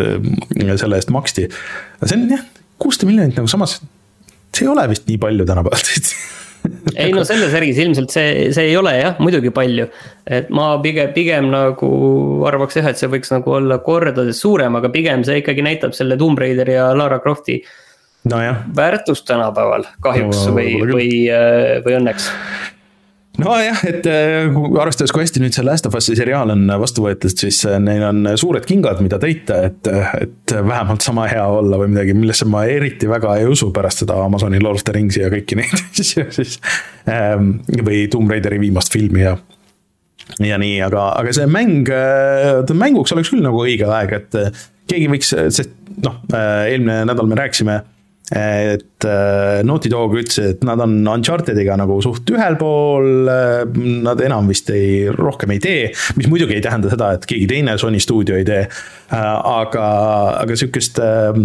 A: selle eest maksti. See on jah, kuussada miljonit nagu samas, see ei ole vist nii palju tänapäevalt.
B: Ei no selles järgis ilmselt see, see ei ole jah, muidugi palju. Et ma pigem, pigem nagu arvaks jah, et see võiks nagu olla kordades suurem, aga pigem see ikkagi näitab selle Tomb Raider ja Lara Crofti
A: no jah.
B: väärtust tänapäeval kahjuks no, või, või, või õnneks.
A: No jah, et arvestades, kui hästi nüüd see Last of Us seriaal on vastu võetud, siis neil on suured kingad, mida täita, et, et vähemalt sama hea olla või midagi, millesse ma eriti väga ei usu pärast seda Amazoni Lord of the Ringsi ja kõiki neid siis, või Tomb Raideri viimast filmi ja, ja nii, aga, aga see mäng, mänguks oleks küll nagu õige aeg, et keegi võiks, sest noh, eelmine nädal me rääkisime, et Naughty Dog ütles, et nad on Unchartediga nagu suht ühel pool, nad enam vist ei, rohkem ei tee, mis muidugi ei tähenda seda, et keegi teine Sony stuudio ei tee, aga, aga sükest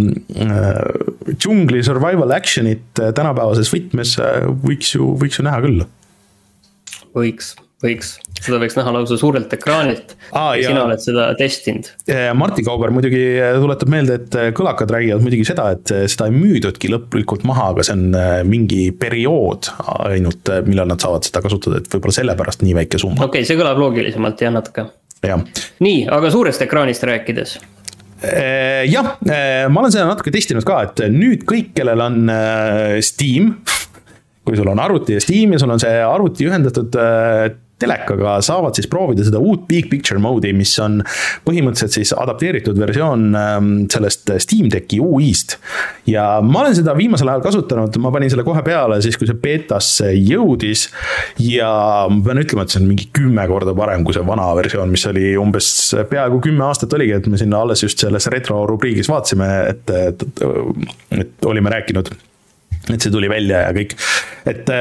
A: džungli survival actionit tänapäevases võtmes võiks ju, võiks ju näha küll.
B: Võiks, võiks. Seda võiks näha lausa suurelt ekraanilt ah, ja sina oled seda testinud.
A: Martin Kauber muidugi tuletab meelde, et kõlakad räägivad muidugi seda, et seda ei müüdudki lõplikult maha, aga see on mingi periood ainult, millal nad saavad seda kasutada, et võib-olla sellepärast nii väike summa.
B: Okei, okay, see kõlab loogilisemalt ja natuke.
A: Ja.
B: Nii, aga suurest ekraanist rääkides?
A: Jah, ma olen seda natuke testinud ka, et nüüd kõik, kellel on Steam, kui sul on arvuti ja Steam ja sul on see arvuti ühendatud telekaga, saavad siis proovida seda uut Big Picture mode'i, mis on põhimõtteliselt siis adapteeritud versioon sellest Steam Decki U I-st. Ja ma olen seda viimasel ajal kasutanud, ma panin selle kohe peale siis, kui see betasse jõudis ja ma pean ütlema, et see on mingi kümme korda parem kui see vana versioon, mis oli umbes peaaegu kümme aastat oligi, et me sinna alles just selles retro rubriigis vaatasime, et, et, et olime rääkinud, et see tuli välja ja kõik, et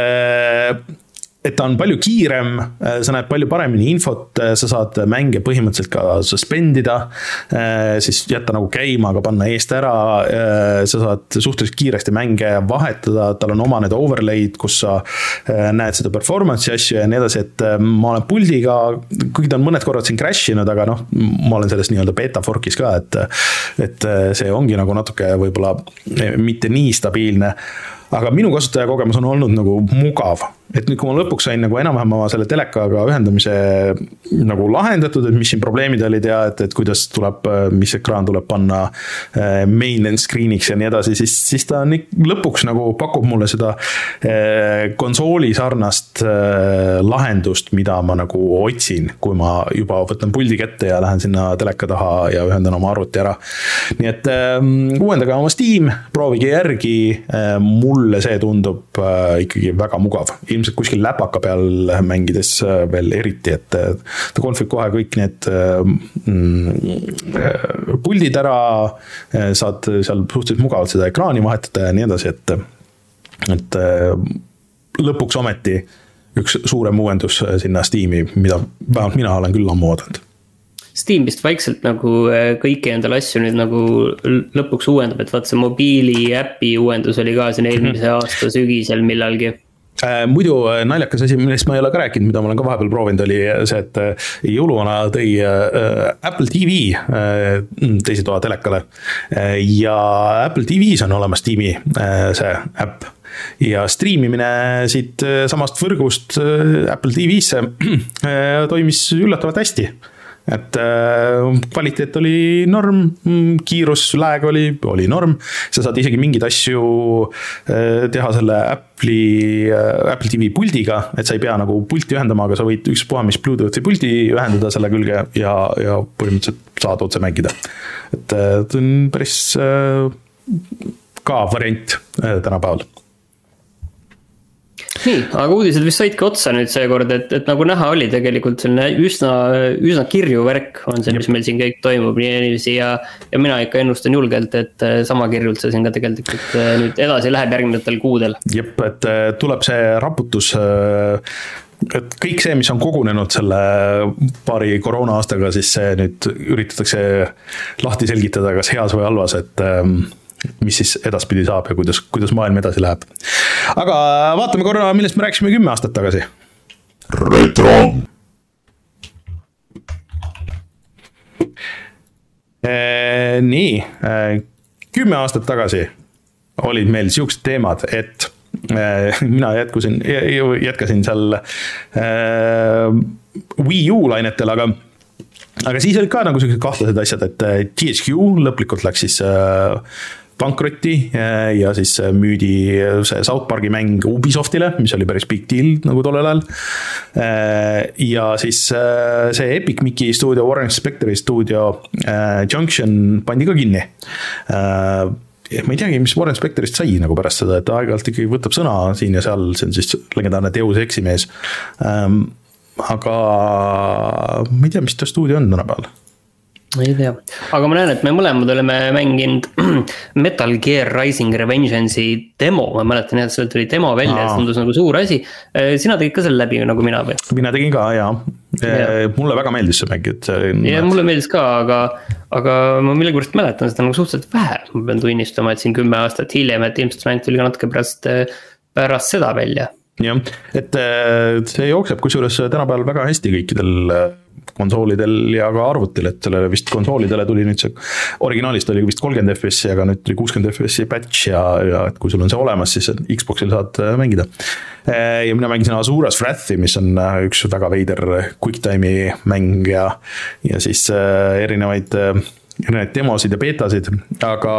A: et ta on palju kiirem, sa näed palju paremini infot, sa saad mänge põhimõtteliselt ka suspendida, siis jätta nagu käima, aga panna eest ära, sa saad suhteliselt kiiresti mänge vahetada, tal on oma need overlaid, kus sa näed seda performance'i asju ja nii edasi, et ma olen puldiga, kuigi ta on mõned korrad siin crashinud, aga noh, ma olen selles nii-öelda beta forkis ka, et, et see ongi nagu natuke võib-olla mitte nii stabiilne, aga minu kasutajakogemus on olnud nagu mugav. Et nüüd, kui ma lõpuks sain nagu enam-vähem selle telekaga ühendamise nagu lahendatud, et mis siin probleemid olid ja et, et kuidas tuleb, mis ekraan tuleb panna main screen'iks ja nii edasi, siis, siis ta on lõpuks nagu pakub mulle seda konsooli sarnast lahendust, mida ma nagu otsin, kui ma juba võtan puldi kätte ja lähen sinna teleka taha ja ühendan oma arvuti ära. Nii et uuendage oma Steam, proovige järgi, mulle see tundub ikkagi väga mugav. Ilmselt kuskil läpaka peal mängides veel eriti, et ta konfib kohe kõik need puldid ära, saad seal suhteliselt mugavalt seda ekraani vahetada ja nii edasi, et, et lõpuks ometi üks suurem uuendus sinna Steam'i, mida vähemalt mina olen küll ammu oodanud.
B: Steam vist vaikselt nagu kõiki endale asju nüüd nagu lõpuks uuendab, et vaat see mobiili äpi uuendus oli ka siin eelmise aasta sügisel millalgi.
A: Muidu naljakas asi, millest ma ei ole ka rääkinud, mida ma olen ka vahepeal proovinud, oli see, et jõuluvana tõi Apple T V teise toa telekale ja Apple T V's on olemas Steam'i see äpp ja striimimine siit samast võrgust Apple T V'sse toimis üllatavalt hästi. Et kvaliteet oli norm, kiirus, lag oli, oli norm, sa saad isegi mingeid asju teha selle Apple'i, Apple T V puldiga, et sa ei pea nagu pulti ühendama, aga sa võid ükspuha mis Bluetoothi puldi ühendada selle külge ja, ja põhimõtteliselt saad otse mängida. Et see on päris ka variant tänapäeval.
B: Nii, aga uudised vist saidki otsa nüüd seekord, et, et nagu näha oli tegelikult selline üsna, üsna kirju värk on see, mis meil siin kõik toimub nii ja, ja mina ikka ennustan julgelt, et sama kirjult see siin ka tegelikult nüüd edasi läheb järgnevatel kuudel.
A: Jep, et tuleb see raputus, et kõik see, mis on kogunenud selle paari koroona aastaga, siis see nüüd üritatakse lahti selgitada, kas heas või halvas, et mis siis edaspidi saab ja kuidas, kuidas maailm edasi läheb. Aga vaatame korra, millest me rääkisime kümme aastat tagasi. Retro! E, nii, kümme aastat tagasi olid meil siuksed teemad, et e, mina jätkusin, jätkasin seal e, Wii U lainetel, aga aga siis olid ka nagu sellised kahtlased asjad, et T H Q lõplikult läks siis pankrotti ja siis müüdi see South Parki mäng Ubisoftile, mis oli päris big deal nagu tollel ajal. Ja siis see Epic Mickey stuudio, Warren Spectori stuudio Junction pandi ka kinni. Ma ei teagi, mis Warren Spectorist sai nagu pärast seda, et aeg-ajalt ikkagi võtab sõna siin ja seal, see on siis legendaarne Deus Exi mees. Aga ma ei tea, mis ta stuudio on tänapäeval.
B: Ei tea, aga ma näen, et me mõlemad oleme mänginud Metal Gear Rising Revengeance'i demo, ma mäletan, et seal tuli demo välja, see tundus nagu suur asi. Sina tegid ka selle läbi nagu mina või? Mina
A: tegin ka, jaa. Ja. Mulle väga meeldis see mäng.
B: Ja mulle meeldis ka, aga, aga ma millegipärast mäletan seda nagu suhteliselt vähe. Ma pean tunnistama, et siin kümme aastat hiljem, et ilmselt ainult tuli ka natuke pärast, pärast seda välja.
A: Jah, et see jookseb kusjuures tänapäeval väga hästi kõikidel konsoolidel ja ka arvutil, et sellele vist konsoolidele tuli nüüd see originaalist oli vist kolmkümmend F P S aga nüüd tuli kuuskümmend F P S patch ja, ja et kui sul on see olemas, siis Xboxil saad mängida. Ja mina mängisin Asura's Wrathi, mis on üks väga veider QuickTime'i mäng ja, ja siis erinevaid, erinevaid demosid ja beetasid, aga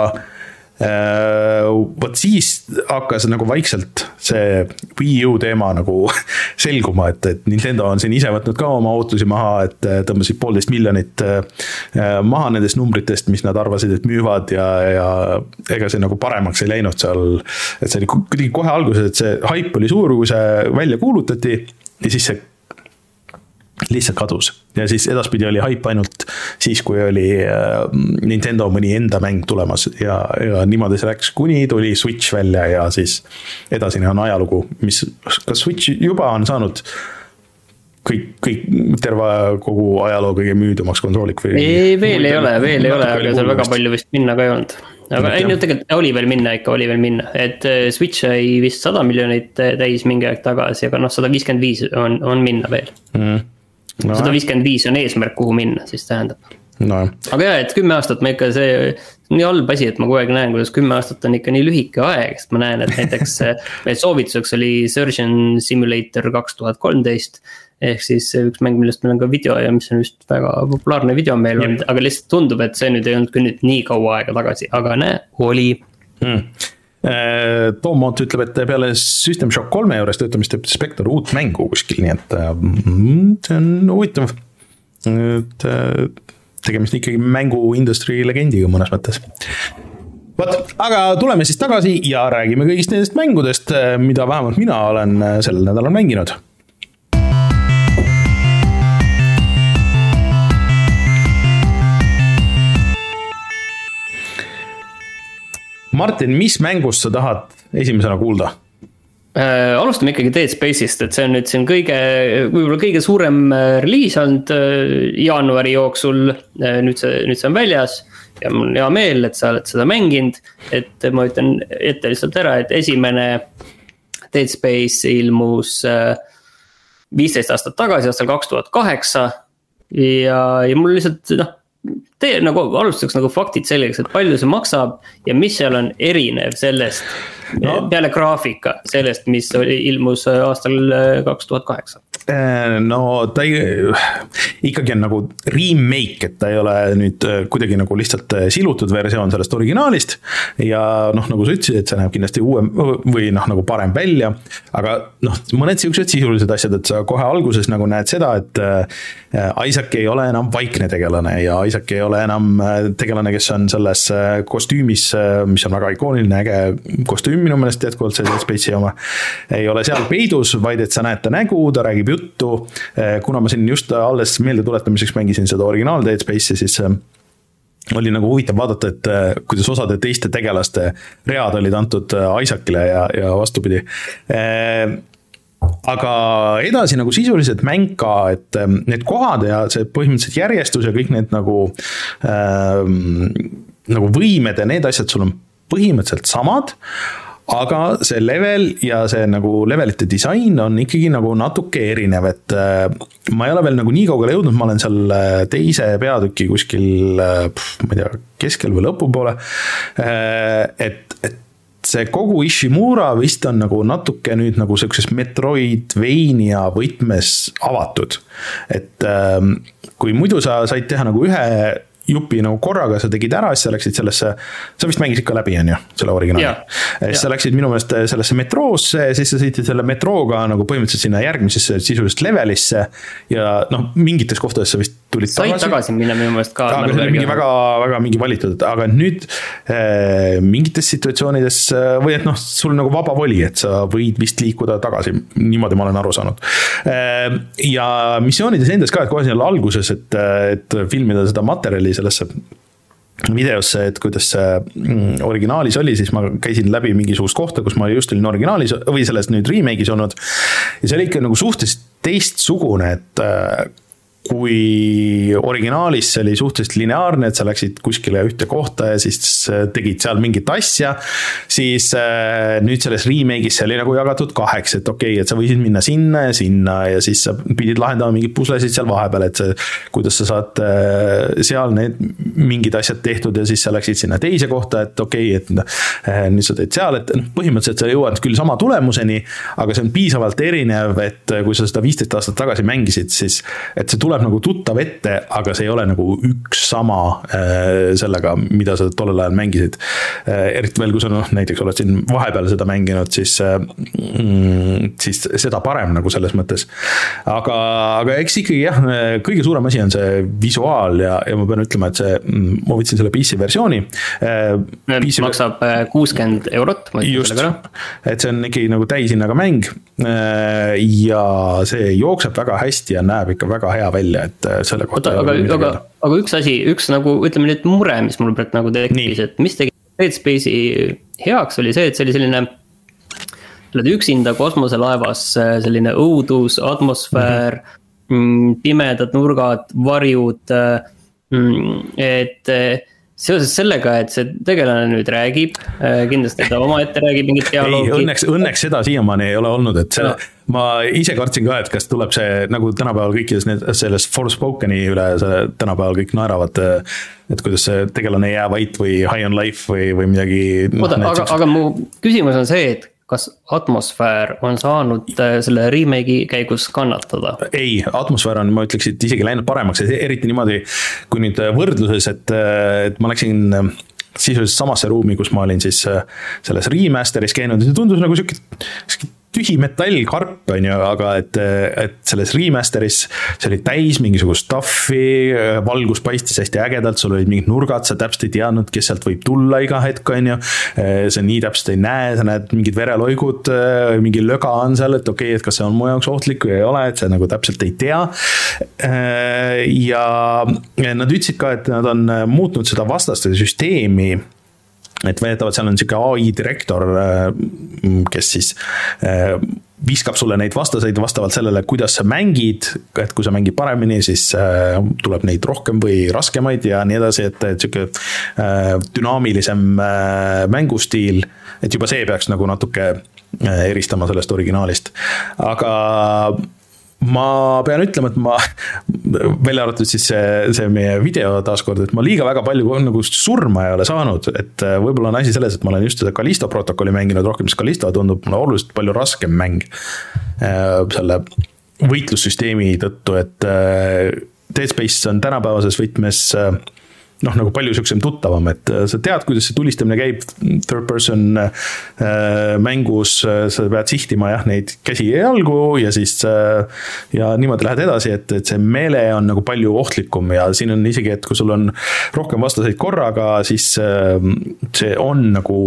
A: võt siis hakkas nagu vaikselt see Wii U teema nagu selguma, et, et Nintendo on siin ise võtnud ka oma ootusi maha, et tõmbasid poolteist miljonit maha nendest numbritest, mis nad arvasid, et müüvad ja, ja ega see nagu paremaks ei läinud seal, et see oli kuidagi kohe alguses, et see hype oli suur, kui see välja kuulutati ja siis see lihtsalt kadus ja siis edaspidi oli hype ainult siis, kui oli Nintendo mõni enda mäng tulemas ja, ja niimoodi see läks, kuni tuli Switch välja ja siis edasine on ajalugu, mis kas Switch juba on saanud kõik, kõik terve kogu ajaloo kõige müüdumaks konsoolik või?
B: Ei, veel ei ole, veel ei ole, aga seal väga palju vist minna ka ei olnud. Aga ei, tegelikult oli veel minna, ikka oli veel minna, et Switch ei vist sada miljonit täis mingi aeg tagasi, aga noh, sada viiskümmend viis on, on minna veel. Mm. No, sada viiskümmend viis on eesmärk, kuhu minna, siis tähendab. No. Aga jah, et kümme aastat ma ikka see, nii halb asi, et ma kogu aeg näen, kuidas kümme aastat on ikka nii lühike aeg, sest ma näen, et näiteks meil soovituseks oli Surgeon Simulator kaks tuhat kolmteist, ehk siis üks mäng, millest meil on ka video ja mis on just väga populaarne video meil on, aga lihtsalt tundub, et see nüüd ei olnud küll nüüd nii kaua aega tagasi, aga näe, oli. Hmm.
A: Tom Mont ütleb, et peale System Shock kolme juures töötamist teeb Spectre uut mängu kuskil, nii et see on huvitav. Et tegemist ikkagi mängu industry legendiga mõnes mõttes. Võt, aga tuleme siis tagasi ja räägime kõigist nendest mängudest, mida vähemalt mina olen sellel nädalal mänginud. Martin, mis mängust sa tahad esimesena kuulda?
B: äh, alustame ikkagi Dead Space'ist, et see on nüüd siin kõige, võib-olla kõige suurem reliis olnud jaanuari jooksul. Nüüd see, nüüd see on väljas ja mul on hea meel, et sa oled seda mänginud. Et ma ütlen ette lihtsalt ära, et esimene Dead Space ilmus viisteist aastat tagasi, aastal kaks tuhat kaheksa. Ja, ja mul lihtsalt, noh, tee nagu alustaks nagu faktid selgeks, et palju see maksab ja mis seal on erinev sellest no. peale graafika sellest, mis oli, ilmus aastal kaks tuhat kaheksa.
A: No ta ei, ikkagi on nagu remake, et ta ei ole nüüd kuidagi nagu lihtsalt silutud versioon sellest originaalist ja noh, nagu sa ütlesid, et see näeb kindlasti uuem või noh, nagu parem välja, aga noh, mõned siuksed sisulised asjad, et sa kohe alguses nagu näed seda, et Isaac ei ole enam vaikne tegelane ja Isaac ei ole enam tegelane, kes on selles kostüümis, mis on väga ikooniline, äge kostüüm minu meelest jätkuvalt see Dead Space'i oma, ei ole seal peidus, vaid et sa näed ta nägu, ta räägib juttu, kuna ma siin just alles meelde tuletamiseks mängisin seda originaal Dead Space'i, siis oli nagu huvitav vaadata, et kuidas osade teiste tegelaste read olid antud Isaacile ja, ja vastupidi. Aga edasi nagu sisuliselt mäng ka, et need kohad ja see põhimõtteliselt järjestus ja kõik need nagu, ähm, nagu võimed ja need asjad sul on põhimõtteliselt samad, aga see level ja see nagu levelite disain on ikkagi nagu natuke erinev, et ma ei ole veel nagu nii kaugele jõudnud, ma olen seal teise peatüki kuskil, ma ei tea, keskel või lõpupoole, et, et see kogu Ishimura vist on nagu natuke nüüd nagu sellises Metroidvania võtmes avatud, et kui muidu sa said teha nagu ühe jupi nagu korraga sa tegid ära, siis sa läksid sellesse, sa vist mängisid ka läbi, on ju, selle originaali. Siis sa läksid minu meelest sellesse metroosse, siis sa sõitid selle metrooga nagu põhimõtteliselt sinna järgmisesse sisuliselt levelisse ja noh, mingites kohtades sa vist tulid
B: tagasi. Said tagasi minna minu meelest ka.
A: Aga see oli mingi väga, väga mingi valitud, aga nüüd eh, mingites situatsioonides või et noh, sul nagu vaba voli, et sa võid vist liikuda tagasi, niimoodi ma olen aru saanud. Eh, ja missioonides endas ka, et kohe siin alguses, et, et filmida seda materjali sellesse videosse, et kuidas see originaalis oli, siis ma käisin läbi mingisugust kohta, kus ma just olin originaalis või selles nüüd remake'is olnud ja see oli ikka nagu suhteliselt teistsugune, et kui originaalis see oli suhteliselt lineaarne, et sa läksid kuskile ühte kohta ja siis tegid seal mingit asja, siis nüüd selles remake'is see oli nagu jagatud kaheks, et okei, okay, et sa võisid minna sinna ja sinna ja siis sa pidid lahendama mingid puslesid seal vahepeal, et see, kuidas sa saad seal need mingid asjad tehtud ja siis sa läksid sinna teise kohta, et okei, okay, et nüüd sa teed seal, et põhimõtteliselt sa jõuad küll sama tulemuseni, aga see on piisavalt erinev, et kui sa seda viisteist aastat tagasi mängisid, siis et see tuleb nagu tuttav ette, aga see ei ole nagu üks sama äh, sellega, mida sa tollel ajal mängisid. Äh, eriti veel, kui sa noh, näiteks oled siin vahepeal seda mänginud, siis, äh, siis seda parem nagu selles mõttes. Aga, aga eks ikkagi jah, kõige suurem asi on see visuaal ja, ja ma pean ütlema, et see, ma võtsin selle P C versiooni. Äh,
B: P C maksab kuuskümmend eurot.
A: Just, et see on ikkagi nagu täishinnaga mäng äh, ja see jookseb väga hästi ja näeb ikka väga hea välja. Et selle kohta
B: aga, aga, aga üks asi, üks nagu ütleme nüüd mure, mis mul praegu nagu tekkis, et mis tegi Dead Space'i heaks oli see, et see oli selline oled üksinda kosmoselaevas, selline õudus, atmosfäär, mm-hmm. pimedad nurgad, varjud, et seoses sellega, et see tegelane nüüd räägib, kindlasti ta oma ette räägib mingit dialoogi.
A: Ei, õnneks, õnneks seda siiamaani ei ole olnud, et see, no. Ma ise kartsin ka, et kas tuleb see, nagu tänapäeval kõikides need, selles Forspokeni üle see tänapäeval kõik naeravad, et kuidas see tegelane ei jää vait või High on Life või, või midagi.
B: Oota, no, aga, aga mu küsimus on see, et kas atmosfäär on saanud selle remake'i käigus kannatada? Ei,
A: atmosfäär on, ma ütleksin, isegi läinud paremaks, eriti niimoodi, kui nüüd võrdluses, et, et ma läksin sisuliselt samasse ruumi, kus ma olin siis selles remasteris käinud, see tundus nagu siuke tühi metallkarp, on ju, aga et, et selles remasteris see oli täis mingisugust stuffi, valgus paistis hästi ägedalt, sul olid mingid nurgad, sa täpselt ei teadnud, kes sealt võib tulla iga hetk, on ju, sa nii täpselt ei näe, sa näed mingid vereloigud, mingi löga on seal, et okei, et kas see on mu jaoks ohtlik või ei ole, et sa nagu täpselt ei tea. Ja nad ütlesid ka, et nad on muutnud seda vastaste süsteemi et väidetavalt seal on siuke A I direktor, kes siis viskab sulle neid vastaseid vastavalt sellele, kuidas sa mängid, et kui sa mängid paremini, siis tuleb neid rohkem või raskemaid ja nii edasi, et, et siuke dünaamilisem mängustiil, et juba see peaks nagu natuke eristama sellest originaalist. Aga ma pean ütlema, et ma välja arvatud siis see, see meie video taaskord, et ma liiga väga palju nagu surma ei ole saanud, et võib-olla on asi selles, et ma olen just seda Callisto protokolli mänginud rohkem, sest Callisto tundub mulle oluliselt palju raskem mäng selle võitlussüsteemi tõttu, et Dead Space on tänapäevases võtmes noh, nagu palju siuksem tuttavam, et sa tead, kuidas see tulistamine käib third person mängus, sa pead sihtima jah, neid käsi ja jalgu ja siis ja niimoodi lähed edasi, et, et see meele on nagu palju ohtlikum ja siin on isegi, et kui sul on rohkem vastaseid korraga, siis see on nagu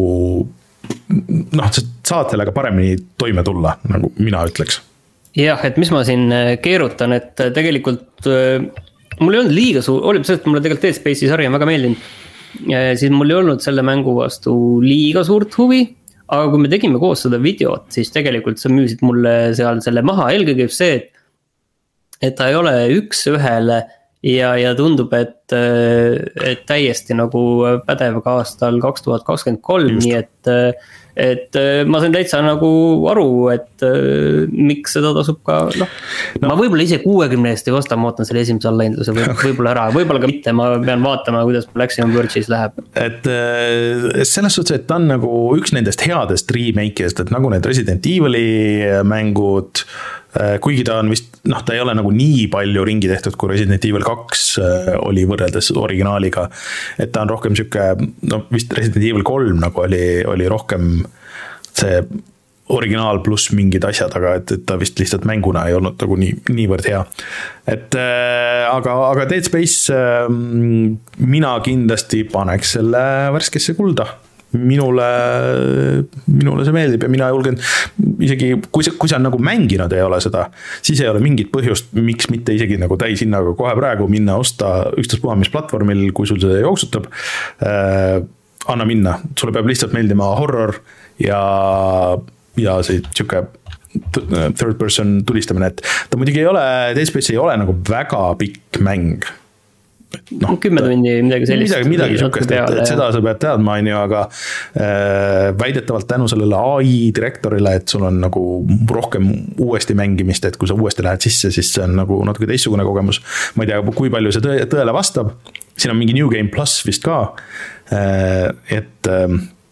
A: noh, sa saad sellega paremini toime tulla, nagu mina ütleks.
B: Jah, et mis ma siin keerutan, et tegelikult mul ei olnud liiga suur, olib see, et mulle tegelikult Dead Space'i sari on väga meeldinud, siis mul ei olnud selle mängu vastu liiga suurt huvi, aga kui me tegime koos seda videot, siis tegelikult sa müüsid mulle seal selle maha, eelkõige see, et, et ta ei ole üks ühele ja, ja tundub, et, et täiesti nagu pädev ka aastal kaks tuhat kakskümmend kolm, nii et et ma sain täitsa nagu aru, et miks seda tasub ka, noh, no. Ma võib-olla ise kuuekümne eest ei osta, ma ootan selle esimese allaindluse või, võib-olla ära, võib-olla ka mitte, ma pean vaatama, kuidas Maximum Purchase läheb.
A: Et selles suhtes, et ta on nagu üks nendest headest remake'ist, et nagu need Resident Evil'i mängud, kuigi ta on vist, noh, ta ei ole nagu nii palju ringi tehtud, kui Resident Evil kaks oli võrreldes originaaliga, et ta on rohkem siuke, no vist Resident Evil kolm nagu oli, oli rohkem see originaal pluss mingid asjad, aga et, et ta vist lihtsalt mänguna ei olnud nagu nii, niivõrd hea. Et aga, aga Dead Space mina kindlasti paneks selle värskesse kulda. Minule, minule see meeldib ja mina julgen isegi, kui sa, kui sa nagu mänginud ei ole seda, siis ei ole mingit põhjust, miks mitte isegi nagu täishinnaga kohe praegu minna osta ükstaspuha mis platvormil, kui sul see jooksutab, äh, anna minna, sulle peab lihtsalt meeldima horror ja, ja see siuke third person tulistamine, et ta muidugi ei ole, Dead Space ei ole nagu väga pikk mäng.
B: No, kümme tundi midagi sellist.
A: Midagi, midagi sukest, et, et seda sa pead teadma, aga äh, väidetavalt tänu sellele A I direktorile, et sul on nagu rohkem uuesti mängimist, et kui sa uuesti lähed sisse, siis see on nagu natuke teistsugune kogemus. Ma ei tea, kui palju see tõe, tõele vastab. Siin on mingi New Game Plus vist ka, äh, et äh,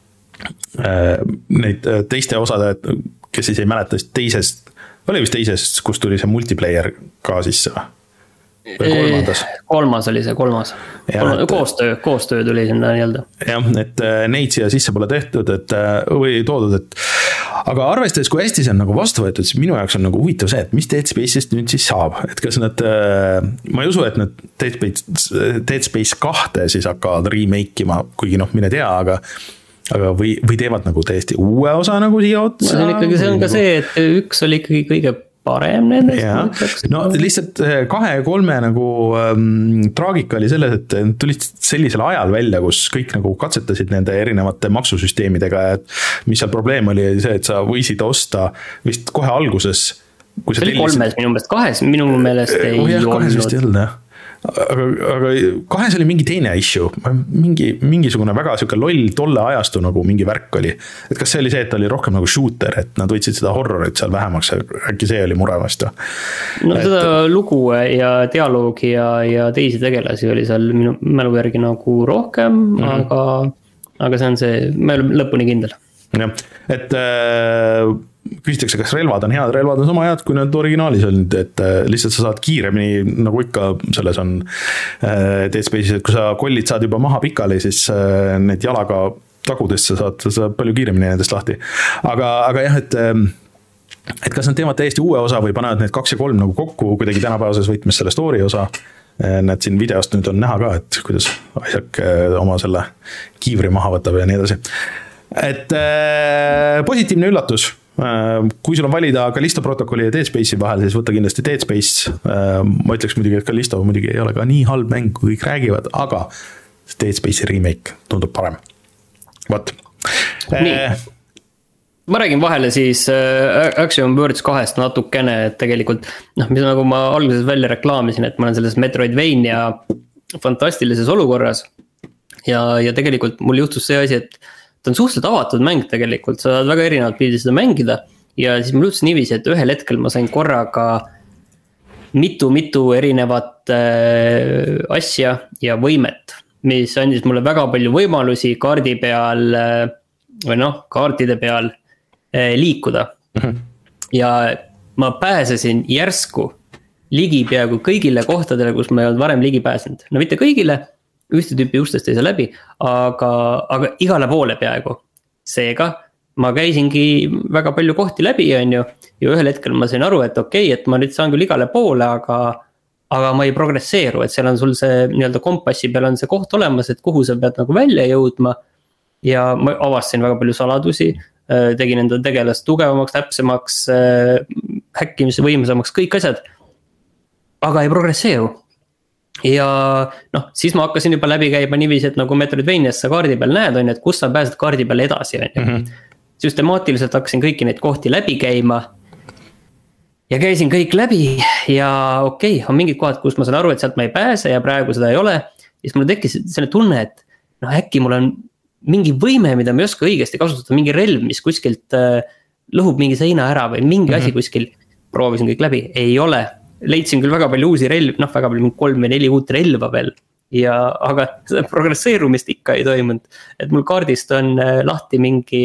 A: neid teiste osade, kes siis ei mäleta, teisest, oli vist teisest, kus tuli see multiplayer ka sisse või? Kolmandas.
B: kolmas oli see, kolmas. kolmas et, koostöö, koostöö tuli sinna nii-öelda.
A: Jah, et neid siia sisse pole tehtud, et, või toodud, et aga arvestades, kui hästi see on nagu vastu võetud, siis minu jaoks on nagu huvitav see, et mis Dead Space'ist nüüd siis saab, et kas nad, ma ei usu, et nad Dead Space, Dead Space kahte siis hakkavad remake ima, kuigi noh, mine tea, aga aga või, või teevad nagu täiesti uue osa nagu siia otsa.
B: See on ikkagi, see on ka see, et üks oli ikkagi kõige parem nendest.
A: No lihtsalt kahe ja kolme nagu ähm, traagika oli selles, et tulid sellisel ajal välja, kus kõik nagu katsetasid nende erinevate maksusüsteemidega, et mis seal probleem oli see, et sa võisid osta vist kohe alguses.
B: See oli kolmes minu meelest, kahes minu meelest ei
A: oh, jah, kahes vist ei olnud, jah. Aga, aga kahes oli mingi teine issue, mingi, mingisugune väga siuke loll tolle ajastu nagu mingi värk oli, et kas see oli see, et oli rohkem nagu shooter, et nad võtsid seda horrorit seal vähemaks, äkki see oli mure vast.
B: No et... seda lugu ja dialoogi ja, ja teisi tegelasi oli seal minu mälu järgi nagu rohkem, mm-hmm. aga, aga see on see, ma ei ole lõpuni kindel.
A: jah, et äh, küsitakse, kas relvad on head, relvad on sama head, kui need originaalis on, et äh, lihtsalt sa saad kiiremini, nagu ikka selles on äh, Dead Space'is, et kui sa kollid saad juba maha pikali, siis äh, need jalaga tagudesse saad, sa saad palju kiiremini nendest lahti. Aga, aga jah, et äh, et kas nad teevad täiesti uue osa või panevad need kaks ja kolm nagu kokku kuidagi tänapäevases võtmes selle story osa. Näed siin videost nüüd on näha ka, et kuidas Isaac oma selle kiivri maha võtab ja nii edasi. Et äh, positiivne üllatus. Äh, kui sul on valida Callisto protokolli ja Dead Space'i vahel, siis võtta kindlasti Dead Space. Äh, ma ütleks muidugi, et Callisto muidugi ei ole ka nii halb mäng, kui kõik räägivad, aga Dead Space'i remake tundub parem. Vot.
B: nii, ma räägin vahele siis Axiom Verge kahest natukene, et tegelikult noh, mis nagu ma alguses välja reklaamisin, et ma olen selles Metroidvania fantastilises olukorras ja, ja tegelikult mul juhtus see asi, et ta on suhteliselt avatud mäng tegelikult, sa saad väga erinevalt pidi seda mängida ja siis mul juhtus niiviisi, et ühel hetkel ma sain korraga mitu-mitu erinevat äh, asja ja võimet, mis andis mulle väga palju võimalusi kaardi peal äh, või noh, kaartide peal liikuda mm-hmm. ja ma pääsesin järsku ligi peaaegu kõigile kohtadele, kus ma ei olnud varem ligi pääsenud. No mitte kõigile, ühte tüüpi ustest ei saa läbi, aga, aga igale poole peaaegu. Seega ma käisingi väga palju kohti läbi, on ju, ja ühel hetkel ma sain aru, et okei, okay, et ma nüüd saan küll igale poole, aga, aga ma ei progresseeru, et seal on sul see nii-öelda kompassi peal on see koht olemas, et kuhu sa pead nagu välja jõudma ja ma avastasin väga palju saladusi, tegin enda tegelast tugevamaks, täpsemaks, häkkimise võimsamaks, kõik asjad, aga ei progresseeru. Ja noh, siis ma hakkasin juba läbi käima niiviisi, et nagu Metroidvanias sa kaardi peal näed, on, et kus sa pääsed kaardi peal edasi. Mm-hmm. Süstemaatiliselt hakkasin kõiki neid kohti läbi käima ja käisin kõik läbi ja okei, okay, on mingid kohad, kus ma saan aru, et sealt ma ei pääse ja praegu seda ei ole. Ja siis mul tekkis selle tunne, et noh, äkki mul on mingi võime, mida ma ei oska õigesti kasutada, mingi relv, mis kuskilt äh, lõhub mingi seina ära või mingi mm-hmm. asi kuskil, proovisin kõik läbi, ei ole, leidsin küll väga palju uusi relv, noh väga palju kolm või neli uut relva veel, ja, aga seda progresseerumist ikka ei toimunud, et mul kaardist on äh, lahti mingi,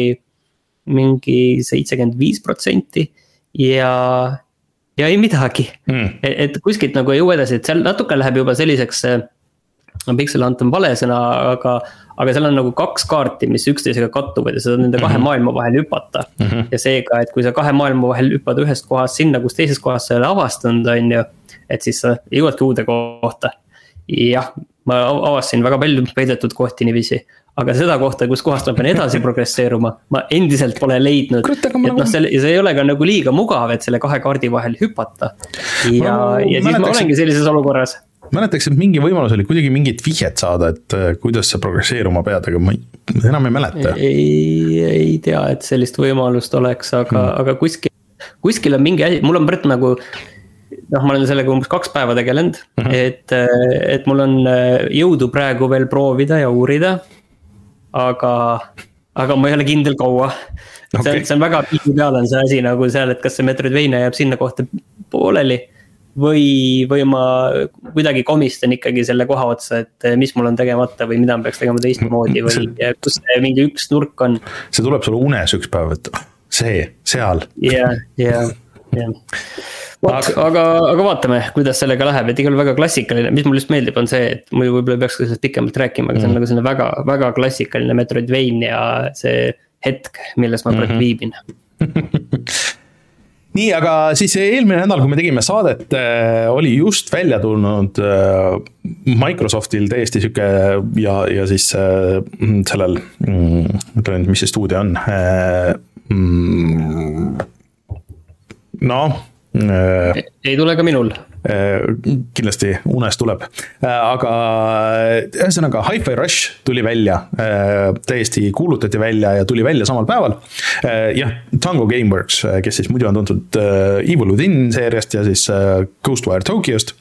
B: mingi seitsekümmend viis protsenti ja, ja ei midagi, mm. et, et kuskilt nagu ei jõua edasi, et seal natuke läheb juba selliseks äh, Pixel Hunt on vale sõna, aga, aga seal on nagu kaks kaarti, mis üksteisega kattuvad ja seda nende kahe mm-hmm. maailma vahel hüpata. Mm-hmm. Ja seega, et kui sa kahe maailma vahel hüppad ühest kohast sinna, kus teises kohas sa ei ole avastanud, on ju, et siis sa jõuadki uude kohta. Jah, ma avastasin väga palju peidetud kohti niiviisi, aga seda kohta, kus kohast ma pean edasi progresseeruma, ma endiselt pole leidnud. Kurat, et noh, see, see ei ole ka nagu liiga mugav, et selle kahe kaardi vahel hüpata. Ja, ma, ja siis ma olengi sellises olukorras.
A: Mäletaks, et mingi võimalus oli kuidagi mingit vihjet saada, et kuidas sa progresseeruma pead, aga ma enam ei mäleta.
B: Ei, ei tea, et sellist võimalust oleks, aga, hmm. aga kuskil, kuskil on mingi asi, mul on praegu nagu, noh, ma olen sellega umbes kaks päeva tegelenud, hmm. et, et mul on jõudu praegu veel proovida ja uurida, aga, aga ma ei ole kindel kaua. Okay. See, see on väga pihti peale on see asi nagu seal, et kas see Metroidvania jääb sinna kohta pooleli, või, või ma kuidagi komistan ikkagi selle koha otsa, et mis mul on tegemata või mida ma peaks tegema teistmoodi või see, kus mingi üks nurk on.
A: See tuleb sulle unes üks päev, et see, seal.
B: Jah, jah, jah. Aga, aga, aga vaatame, kuidas sellega läheb, et igal väga klassikaline, mis mul just meeldib on see, et muidu võib-olla peaks ka sellest pikemalt rääkima, aga see on mm. nagu selline väga, väga klassikaline Metroidvania see hetk, milles ma praegu mm-hmm. viibin.
A: Nii, aga siis eelmine nädal, kui me tegime saadet, äh, oli just välja tulnud äh, Microsoftil täiesti süke ja, ja siis äh, sellel, mm, mis see stuudio on, äh, mm, no
B: äh, ei tule ka minul.
A: Kindlasti unes tuleb, aga ühesõnaga Hi-Fi Rush tuli välja, täiesti kuulutati välja ja tuli välja samal päeval. Jah, Tango Gameworks, kes siis muidu on tuntud Evil Within seeriast ja siis Ghostwire Tokyost.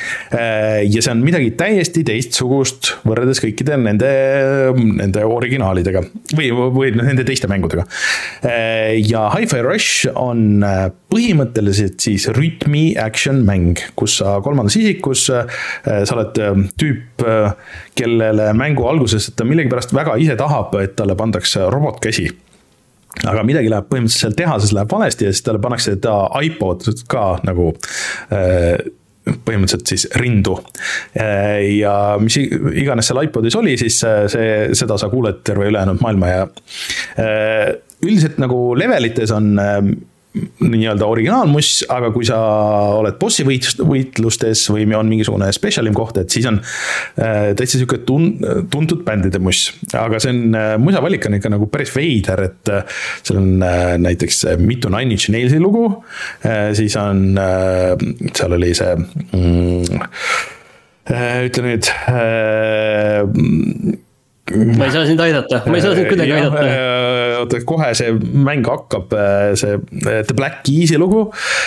A: Ja see on midagi täiesti teistsugust võrreldes kõikide nende, nende originaalidega või, või nende teiste mängudega. Ja Hi-Fi Rush on põhimõtteliselt siis rütmi action mäng, kus sa kolmandas isikus, sa oled tüüp, kellele mängu alguses, et ta millegipärast väga ise tahab, et talle pandakse robotkäsi. Aga midagi läheb põhimõtteliselt seal tehases läheb valesti ja siis talle pannakse ta iPod ka nagu põhimõtteliselt siis rindu. Ja mis iganes seal iPodis oli, siis see, seda sa kuuled terve ülejäänud maailma ja üldiselt nagu levelites on nii-öelda originaalmuss, aga kui sa oled bossi võitlustes või on mingisugune specialim koht, et siis on äh, täitsa siuke tun- tuntud bändide muss. Aga see on, äh, musavalik on ikka nagu päris veider, et äh, seal on äh, näiteks mitu Nine Inch Nailsi lugu, äh, siis on, äh, seal oli see mm, äh, ütle nüüd äh,
B: ma ei saa sind aidata, ma ei saa sind kuidagi ja, aidata.
A: Oota, kohe see mäng hakkab, see The Black Keys'i lugu,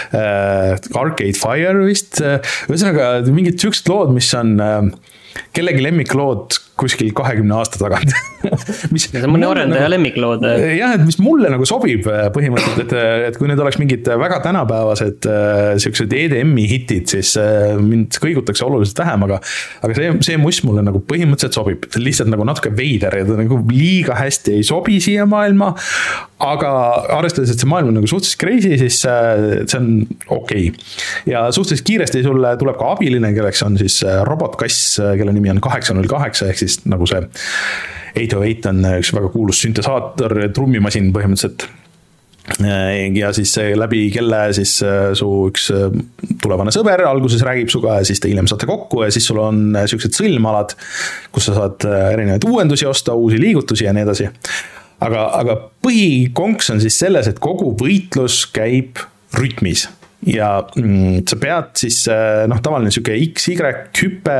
A: Arcade Fire vist, ühesõnaga mingid siuksed lood, mis on kellegi lemmiklood kuskil kahekümne aasta tagant. mis
B: see on mõne arendaja nagu, lemmiklood.
A: Jah, et mis mulle nagu sobib põhimõtteliselt, et, et kui need oleks mingid väga tänapäevased siuksed E D M-i hitid, siis mind kõigutakse oluliselt vähem, aga, aga see, see muss mulle nagu põhimõtteliselt sobib. See lihtsalt nagu natuke veider ja ta nagu liiga hästi ei sobi siia maailma, aga arvestades, et see maailm on nagu suhteliselt crazy, siis see on okei. Okay. Ja suhteliselt kiiresti sulle tuleb ka abiline, kelleks on siis robotkass, kelle nimi on kaheksa null kaheksa, ehk siis nagu see eight oh eight on üks väga kuulus süntesaator, trummimasin põhimõtteliselt. Ja siis läbi kelle siis su üks tulevane sõber alguses räägib suga ja siis te hiljem saate kokku ja siis sul on sellised sõlmalad, kus sa saad erinevaid uuendusi osta, uusi liigutusi ja nii edasi. Aga, aga põhikonks on siis selles, et kogu võitlus käib rütmis. Ja mm, sa pead siis, noh, tavaline siuke X Y hüppe,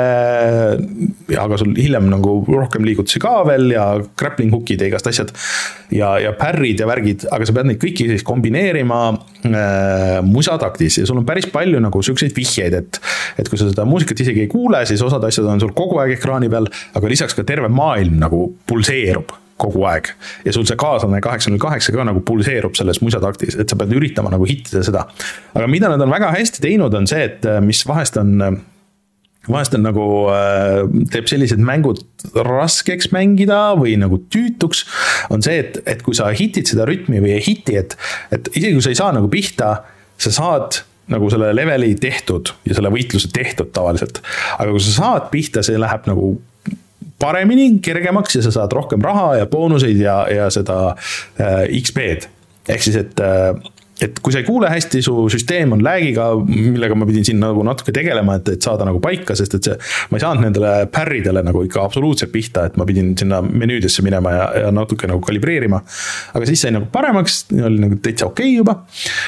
A: aga sul hiljem nagu rohkem liigutusi ka veel ja grappling hookid ja igast asjad ja, ja pärrid ja värgid, aga sa pead neid kõiki siis kombineerima äh, musataktis ja sul on päris palju nagu siukseid vihjeid, et, et kui sa seda muusikat isegi ei kuule, siis osad asjad on sul kogu aeg ekraani peal, aga lisaks ka terve maailm nagu pulseerub kogu aeg. Ja sul see kaaslane kaheksa null kaheksa ka nagu pulseerub selles musataktis, et sa pead üritama nagu hittida seda. Aga mida nad on väga hästi teinud, on see, et mis vahest on, vahest on nagu, teeb sellised mängud raskeks mängida või nagu tüütuks, on see, et, et kui sa hitid seda rütmi või ei hiti, et, et isegi kui sa ei saa nagu pihta, sa saad nagu selle leveli tehtud ja selle võitluse tehtud tavaliselt. Aga kui sa saad pihta, see läheb nagu paremini, kergemaks ja sa saad rohkem raha ja boonuseid ja, ja seda äh, X P-d. Ehk siis, et, et kui sa ei kuule hästi, su süsteem on lag'iga, millega ma pidin siin nagu natuke tegelema, et, et saada nagu paika, sest et see, ma ei saanud nendele pärridele nagu ikka absoluutselt pihta, et ma pidin sinna menüüdesse minema ja, ja natuke nagu kalibreerima. Aga siis sai nagu paremaks, oli nagu täitsa okei okay juba.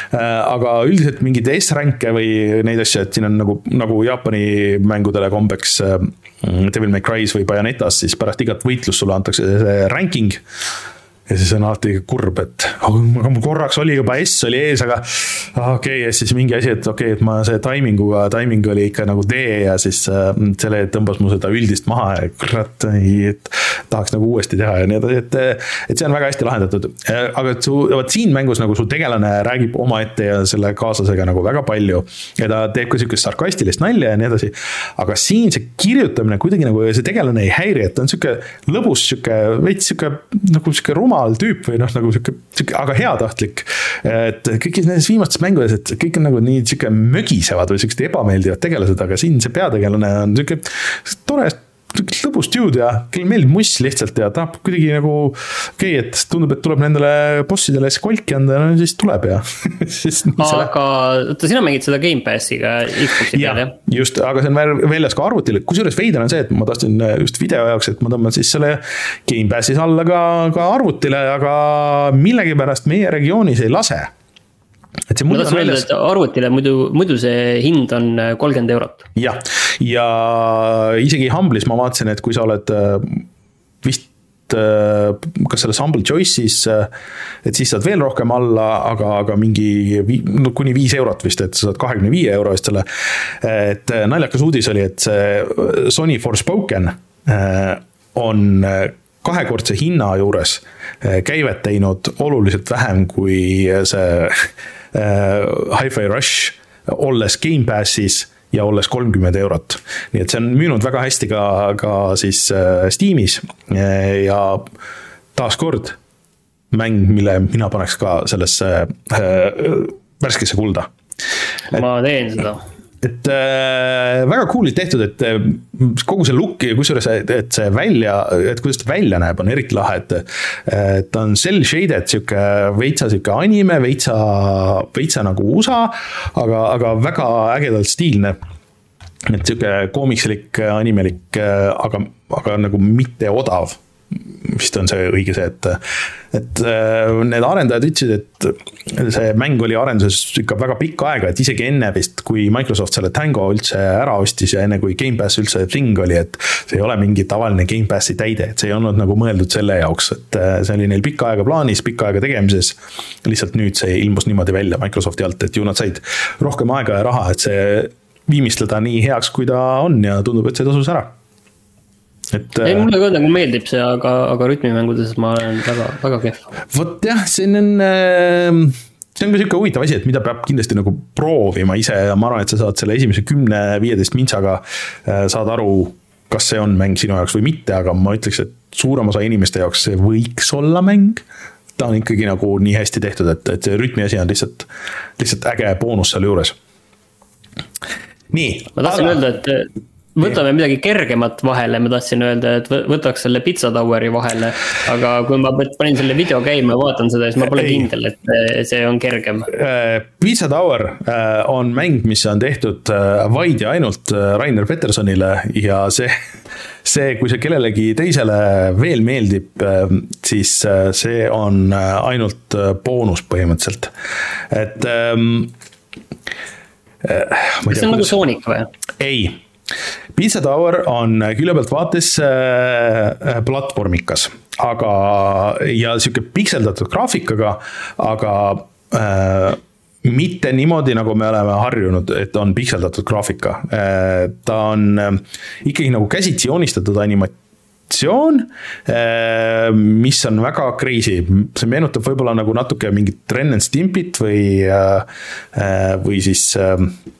A: Aga üldiselt mingid S-ränke või neid asja, et siin on nagu, nagu Jaapani mängudele kombeks Devil May Cry's või Bayonetas, siis pärast igat võitlust sulle antakse see ranking ja siis on alati kurb, et oh, mul korraks oli juba S oli ees, aga okei, okay, ja siis mingi asi, et okei, okay, et ma see timinguga, timing oli ikka nagu D ja siis äh, selle tõmbas mu seda üldist maha ja kurat, et tahaks nagu uuesti teha ja nii edasi, et, et see on väga hästi lahendatud. Aga su, vaat siin mängus nagu su tegelane räägib oma ette ja selle kaaslasega nagu väga palju ja ta teeb ka siukest sarkastilist nalja ja nii edasi, aga siin see kirjutamine kuidagi nagu see tegelane ei häiri, et ta on siuke lõbus, siuke veits siuke nagu siuke ruma tüüp või noh, nagu siuke, siuke, aga heatahtlik, et kõigis nendes viimastes mängudes, et kõik on nagu nii siuke mögisevad või siuksed ebameeldivad tegelased, aga siin see peategelane on siuke tore, lõbus dude ja kell meeldib muss lihtsalt ja tahab kuidagi nagu okei, okay, et tundub, et tuleb nendele bossidele skolki anda, no siis tuleb ja siis
B: aga oota, sina mängid seda Game Passiga Xbox'i peal, jah?
A: Just, aga see on väljas ka arvutile, kusjuures veider on see, et ma tahtsin just video jaoks, et ma tõmban siis selle Game Passis alla ka, ka arvutile, aga millegipärast meie regioonis ei lase. Et see
B: ma tahtsin öelda, et arvutile muidu, muidu see hind on kolmkümmend eurot.
A: Ja, ja isegi Humble'is ma vaatasin, et kui sa oled vist kas selles Humble Choice'is, et siis saad veel rohkem alla, aga, aga mingi no, kuni viis eurot vist, et sa saad kahekümne viie euro eest selle. Et naljakas uudis oli, et see Sony Forspoken on kahekordse hinna juures käivet teinud oluliselt vähem kui see Hi-Fi Rush olles Game Passis ja olles kolmkümmend eurot. Nii et see on müünud väga hästi ka, ka siis Steamis ja taaskord mäng, mille mina paneks ka sellesse värskesse kulda.
B: Ma teen seda.
A: Et äh, väga cool'id tehtud, et kogu see look ja kusjuures, et see välja, et kuidas ta välja näeb, on eriti lahe, et ta on cell shaded, siuke veitsa siuke anime, veitsa, veitsa nagu U S A, aga, aga väga ägedalt stiilne. Et siuke koomikslik, animelik, aga, aga nagu mitte odav vist on see õige see, et et need arendajad ütlesid, et see mäng oli arenduses ikka väga pikka aega, et isegi enne vist, kui Microsoft selle Tango üldse ära ostis ja enne kui Game Pass üldse thing oli, et see ei ole mingi tavaline Game Passi täide, et see ei olnud nagu mõeldud selle jaoks, et see oli neil pikka aega plaanis, pikka aega tegemises, lihtsalt nüüd see ilmus niimoodi välja Microsofti alt, et ju nad said rohkem aega ja raha, et see viimistleda nii heaks, kui ta on ja tundub, et see tasus ära. Et,
B: ei, mulle ka nagu meeldib see, aga, aga rütmimängudes ma olen väga, väga kehv.
A: Vot jah, see on, see on ka siuke huvitav asi, et mida peab kindlasti nagu proovima ise ja ma arvan, et sa saad selle esimese kümne viieteist mintsaga saad aru, kas see on mäng sinu jaoks või mitte, aga ma ütleks, et suurem osa inimeste jaoks see võiks olla mäng. Ta on ikkagi nagu nii hästi tehtud, et, et see rütmi asi on lihtsalt, lihtsalt äge boonus seal juures. Nii.
B: Ma tahtsin aga... öelda, et võtame midagi kergemat vahele, ma tahtsin öelda, et võtaks selle Pizza Toweri vahele, aga kui ma panin selle video käima ja vaatan seda, siis ma pole kindel, et see on kergem.
A: Pizza Tower on mäng, mis on tehtud vaid ja ainult Rainer Petersonile ja see, see, kui see kellelegi teisele veel meeldib, siis see on ainult boonus põhimõtteliselt. Et
B: kas see on nagu Sonic või?
A: Ei. Pizza Tower on külje pealt vaates platvormikas, aga ja siuke pikseldatud graafikaga, aga äh, mitte niimoodi, nagu me oleme harjunud, et on pikseldatud graafika. Äh, ta on äh, ikkagi nagu käsitsi joonistatud animatsioon, äh, mis on väga crazy. See meenutab võib-olla nagu natuke mingit Ren and Stimpit või, äh, või siis äh,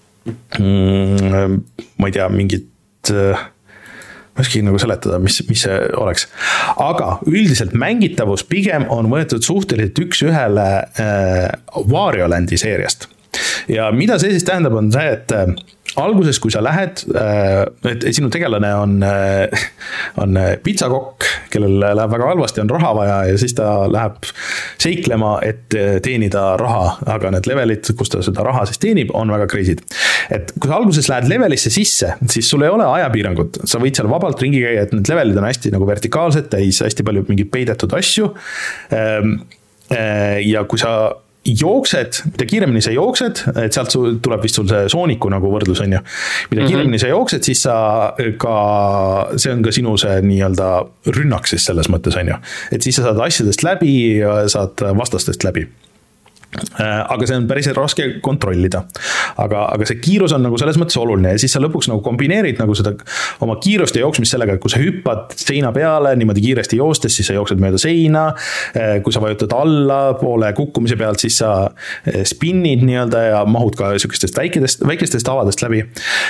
A: ma ei tea, mingit ma ei oski nagu seletada, mis, mis see oleks. Aga üldiselt mängitavus pigem on võetud suhteliselt üks ühele äh, Wario Landi seeriast. Ja mida see siis tähendab, on see, et äh, alguses, kui sa lähed, et sinu tegelane on, on pizzakokk, kellel läheb väga halvasti, on raha vaja ja siis ta läheb seiklema, et teenida raha, aga need levelid, kus ta seda raha siis teenib, on väga crazy'd. Et kui sa alguses lähed levelisse sisse, siis sul ei ole ajapiirangut, sa võid seal vabalt ringi käia, et need levelid on hästi nagu vertikaalsed, täis hästi palju mingid peidetud asju. Ja kui sa jooksed, mida kiiremini sa jooksed, et sealt tuleb vist sul see Sooniku nagu võrdlus on ju, mida kiiremini mm-hmm. sa jooksed, siis sa ka, see on ka sinu see nii-öelda rünnak siis selles mõttes on ju, et siis sa saad asjadest läbi ja saad vastastest läbi. Aga see on päris raske kontrollida, aga, aga see kiirus on nagu selles mõttes oluline ja siis sa lõpuks nagu kombineerid nagu seda oma kiirust ja jooksmist sellega, et kui sa hüppad seina peale niimoodi kiiresti joostes, siis sa jooksed mööda seina, kui sa vajutad alla poole kukkumise pealt, siis sa spinnid nii-öelda ja mahud ka sükestest väikestest, väikestest avadest läbi.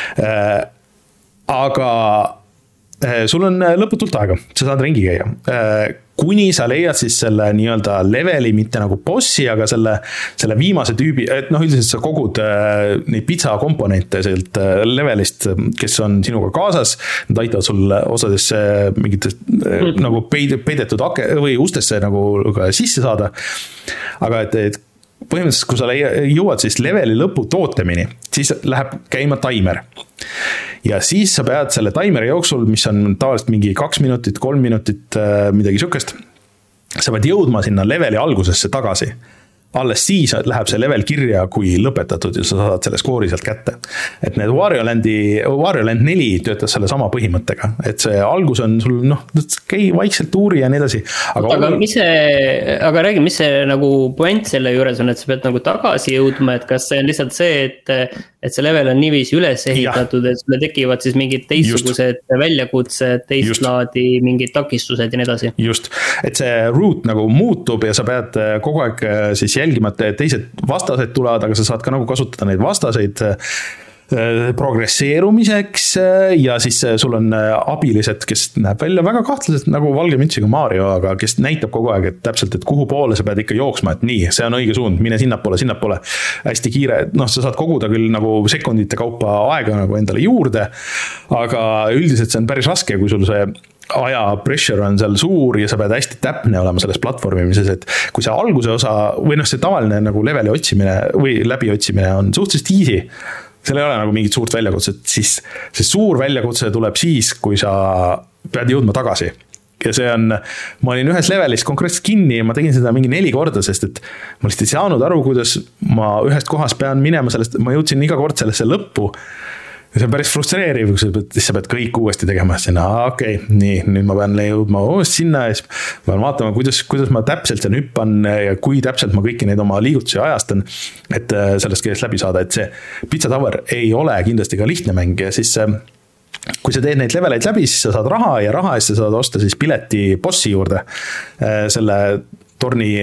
A: Aga sul on lõputult aega, sa saad ringi käia. Kuni sa leiad siis selle nii-öelda leveli, mitte nagu bossi, aga selle, selle viimase tüübi, et noh, üldiselt sa kogud neid pizza komponente sealt levelist, kes on sinuga kaasas, nad aitavad sul osades mingitest mm. nagu peidetud ake, või ustesse nagu sisse saada. Aga et, et põhimõtteliselt, kui sa jõuad siis leveli lõpu tootemini, siis läheb käima taimer. Ja siis sa pead selle taimeri jooksul, mis on tavaliselt mingi kaks minutit, kolm minutit, midagi sukest, sa pead jõudma sinna leveli algusesse tagasi. Alles siis läheb see level kirja, kui lõpetatud ja sa saad selle skoori sealt kätte. Et need Wario Landi, Wario Land neli töötas selle sama põhimõttega, et see algus on sul, noh, käi vaikselt tuuri ja nii edasi.
B: Aga, aga, ol... mis see, aga räägi, mis see nagu point selle juures on, et sa pead nagu tagasi jõudma, et kas see on lihtsalt see, et, et see level on niiviisi üles ehitatud, et sulle tekivad siis mingid teistsugused väljakutsed, teist Just. Laadi mingid takistused ja nii edasi. Just, et see route nagu muutub ja sa pead kogu aeg siis jälgima, et teised vastased tulevad, aga sa saad ka nagu kasutada neid vastaseid progresseerumiseks ja siis sul on abilised, kes näeb välja väga kahtlaselt nagu valge mütsiga Mario, aga kes näitab kogu aeg, et täpselt, et kuhu poole sa pead ikka jooksma, et nii, see on õige suund, mine sinnapoole, sinnapoole, hästi kiire, noh, sa saad koguda küll nagu sekundite kaupa aega nagu endale juurde, aga üldiselt see on päris raske, kui sul see aja pressure on seal suur ja sa pead hästi täpne olema selles platvormimises, et kui see alguse osa või noh, see tavaline nagu leveli otsimine või läbi otsimine on suhteliselt easy, seal ei ole nagu mingit suurt väljakutset, siis see suur väljakutse tuleb siis, kui sa pead jõudma tagasi.
A: ja see on, ma olin ühes levelis konkreetselt kinni ja ma tegin seda mingi neli korda, sest et ma lihtsalt ei saanud aru, kuidas ma ühest kohast pean minema sellest, ma jõudsin iga kord sellesse lõppu. Ja see on päris frustreeriv, kui sa pead, sa pead kõik uuesti tegema sinna, okei, okay, nii, nüüd ma pean jõudma uuesti sinna ja siis ma pean vaatama, kuidas, kuidas ma täpselt sen hüppan ja kui täpselt ma kõiki neid oma liigutusi ajastan, et sellest keelest läbi saada, et see Pizza Tower ei ole kindlasti ka lihtne mäng ja siis kui sa teed neid leveleid läbi, siis sa saad raha ja raha eest sa saad osta siis pileti bossi juurde, selle torni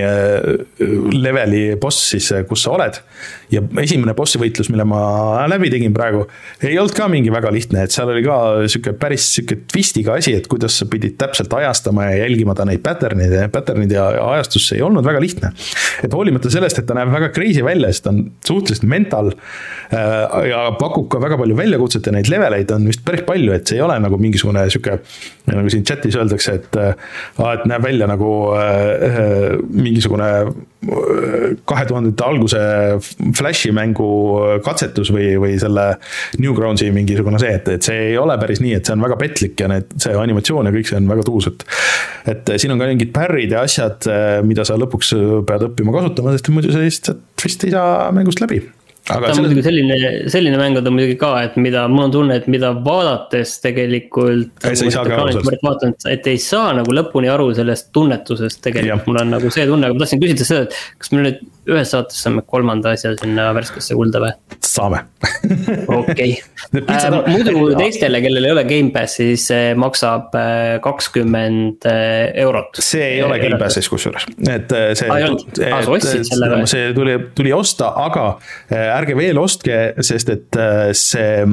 A: leveli boss siis, kus sa oled. Ja esimene bossi võitlus, mille ma läbi tegin praegu, ei olnud ka mingi väga lihtne, et seal oli ka süke päris süke twistiga asi, et kuidas sa pidid täpselt ajastama ja jälgima ta neid patternid ja patternid ja ajastus ei olnud väga lihtne. Et hoolimata sellest, et ta näeb väga crazy välja, sest ta on suhteliselt mental ja pakub ka väga palju väljakutset ja neid leveleid on vist päris palju, et see ei ole nagu mingisugune süke, nagu siin chatis öeldakse, et, et näeb välja nagu mingisugune kahe tuhandete alguse Flashi mängu katsetus või, või selle Newgroundsi mingisugune see, et, et see ei ole päris nii, et see on väga petlik ja need, see animatsioon ja kõik see on väga tuus, et, et siin on ka mingid pärrid ja asjad, mida sa lõpuks pead õppima kasutama, sest muidu sa lihtsalt vist ei saa mängust läbi.
B: Aga ta on selle... muidugi selline, selline mäng on muidugi ka, et mida, mul on tunne, et mida vaadates tegelikult
A: ei, nagu saa
B: ekraanit, vaatan, et ei saa nagu lõpuni aru sellest tunnetusest tegelikult, mul on nagu see tunne, aga ma tahtsin küsida seda, et kas me nüüd ühes saates saame kolmanda asja sinna värskesse kulda või?
A: Saame.
B: Okei. äh, muidu teistele, kellel ei ole Game Pass, siis maksab kakskümmend eurot.
A: See ei ole Game Passis kusjuures. Et see,
B: ah, et, ah, et,
A: see tuli, tuli osta, aga ärge veel ostke, sest et see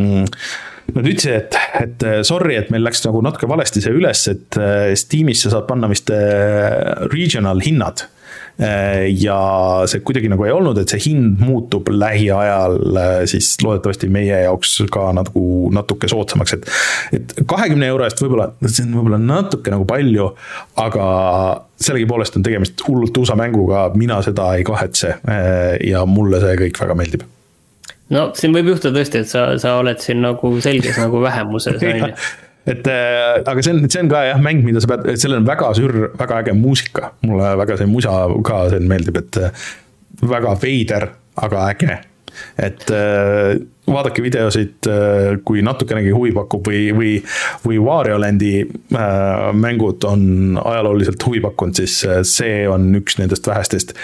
A: Nad ütlesid, et, et sorry, et meil läks nagu natuke valesti see üles, et Steamis sa saad panna vist regional hinnad ja see kuidagi nagu ei olnud, et see hind muutub lähiajal siis loodetavasti meie jaoks ka nagu natuke soodsamaks, et, et kahekümne euro eest võib-olla, see on võib-olla natuke nagu palju, aga sellegi poolest on tegemist hullult uusa mänguga, mina seda ei kahetse ja mulle see kõik väga meeldib.
B: No siin võib juhtuda tõesti, et sa, sa oled siin nagu selges nagu vähemuses.
A: et aga see on, see on ka jah, mäng, mida sa pead, sellel on väga sür, väga äge muusika. Mulle väga see musa ka see meeldib, et väga veider, aga äge. Et vaadake videosid, kui natukenegi huvi pakub või, või, või Wario Landi mängud on ajalooliselt huvi pakkunud, siis see on üks nendest vähestest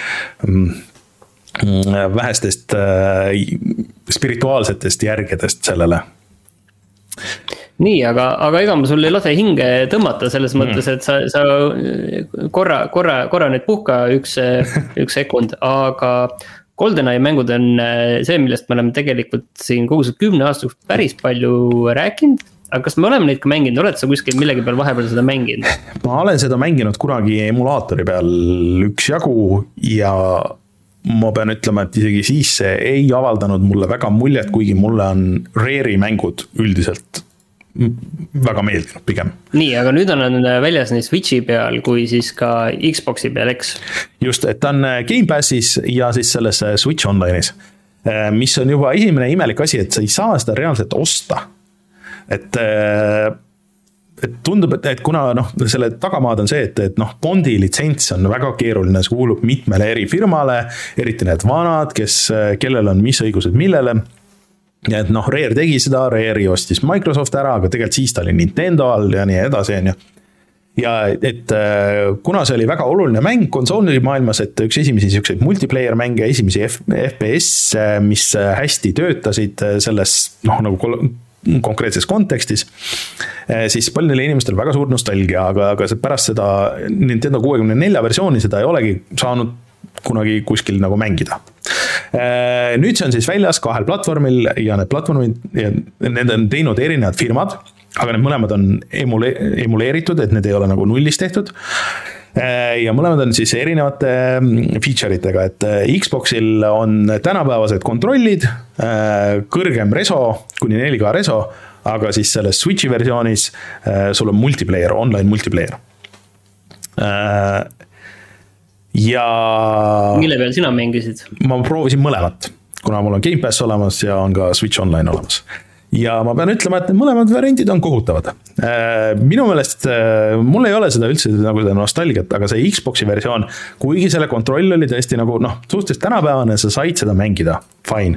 A: vähestest spirituaalsetest järgedest sellele. Nii, aga, aga ega ma sul ei lase hinge tõmmata selles mõttes, et sa, sa korra, korra, korra nüüd puhka üks, üks sekund, aga GoldenEye mängud on see, millest me oleme tegelikult siin kogu see kümne aasta päris palju rääkinud, aga kas me oleme neid ka mänginud, oled sa kuskil millegi peal vahepeal seda mänginud? Ma olen seda mänginud kunagi emulaatori peal üks jagu ja ma pean ütlema, et isegi siis see ei avaldanud mulle väga muljet, kuigi mulle on Rare'i mängud üldiselt väga meeldinud pigem.
B: Nii, aga nüüd on väljas nii Switchi peal kui siis ka Xboxi peal, eks?
A: Just, et ta on Game Passis ja siis selles Switch Online'is, mis on juba esimene imelik asi, et sa ei saa seda reaalselt osta. Et et tundub, et, et kuna noh, selle tagamaad on see, et, et noh, Bondi litsents on väga keeruline, see kuulub mitmele eri firmale, eriti need vanad, kes, kellel on mis õigused millele. Ja et noh, Rare tegi seda, Rare ostis Microsoft ära, aga tegelikult siis ta oli Nintendo all ja nii edasi. Ja et kuna see oli väga oluline mäng konsooli maailmas, et üks esimesi selliseid multiplayer mänge, esimesi F P S, mis hästi töötasid selles noh, nagu konkreetses kontekstis, siis paljudele inimestel väga suur nostalgia, aga, aga pärast seda Nintendo kuuekümne nelja versiooni seda ei olegi saanud kunagi kuskil nagu mängida. Nüüd see on siis väljas kahel platvormil ja need platvormid, ja need on teinud erinevad firmad, aga need mõlemad on emule, emuleeritud, et need ei ole nagu nullist tehtud. Ja mõlemad on siis erinevate feature itega, et Xboxil on tänapäevased kontrollid, kõrgem reso, kuni neli K reso, aga siis selles Switchi versioonis sul on multiplayer, online multiplayer. Ja
B: mille peal sina mängisid?
A: Ma proovisin mõlemat, kuna mul on Game Pass olemas ja on ka Switch Online olemas. ja ma pean ütlema, et need mõlemad variandid on kohutavad. Minu meelest, mul ei ole seda üldse nagu seda nostalgiat, aga see Xboxi versioon, kuigi selle kontroll oli tõesti nagu, noh, suhteliselt tänapäevane, sa said seda mängida, fine.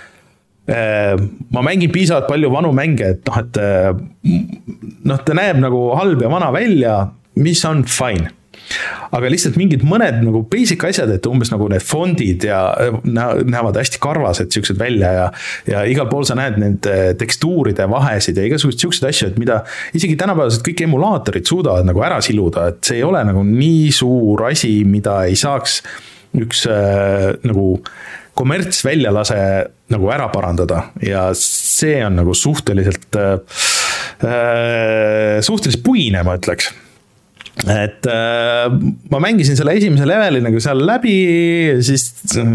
A: Ma mängin piisavalt palju vanu mänge, et noh, et noh, ta näeb nagu halb ja vana välja, mis on fine. Aga lihtsalt mingid mõned nagu basic asjad, et umbes nagu need fondid ja näevad hästi karvased siuksed välja ja, ja igal pool sa näed need tekstuuride vahesid ja igasugused siuksed asju, et mida isegi tänapäevased kõik emulaatorid suudavad nagu ära siluda, et see ei ole nagu nii suur asi, mida ei saaks üks äh, nagu kommerts väljalase nagu ära parandada ja see on nagu suhteliselt äh, suhteliselt puine, ma ütleks. Et äh, ma mängisin selle esimese leveli nagu seal läbi ja siis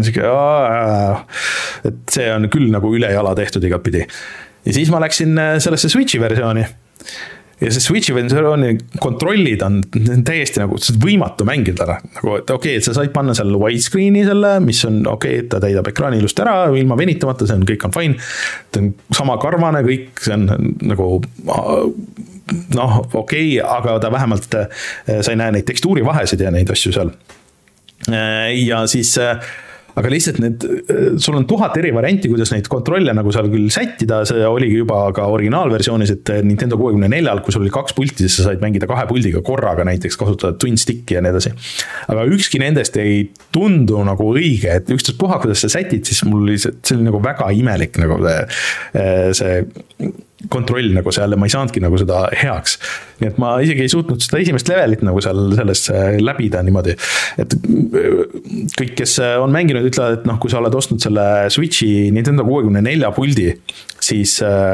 A: et see on küll nagu üle jala tehtud igat pidi. Ja siis ma läksin sellesse Switchi versiooni ja see Switchi versiooni kontrollid on täiesti nagu võimatu mängida. Nagu, et okei, okay, et sa said panna selle widescreeni selle, mis on okei, okay, et ta täidab ekraani ilust ära, ilma venitamata, see on, kõik on fine. Ta on sama karvane, kõik, see on nagu noh, okei, okay, aga ta vähemalt sa ei näe neid tekstuuri vahesid ja neid asju seal. Ja siis, aga lihtsalt need, sul on tuhat eri varianti, kuidas neid kontrolle nagu seal küll sättida, see oligi juba ka originaalversioonis, et Nintendo kuuekümne neljal, kui sul oli kaks pulti, siis sa said mängida kahe puldiga korraga, näiteks kasutada twin stick'i ja nii edasi. Aga ükski nendest ei tundu nagu õige, et üksteist puha, kuidas sa sätid, siis mul oli see, see oli nagu väga imelik nagu see, see kontroll nagu seal ja ma ei saanudki nagu seda heaks. Nii et ma isegi ei suutnud seda esimest levelit nagu seal selles läbida niimoodi. Et kõik, kes on mänginud, ütlevad, et noh, kui sa oled ostnud selle Switchi Nintendo kuuekümne nelja puldi, siis,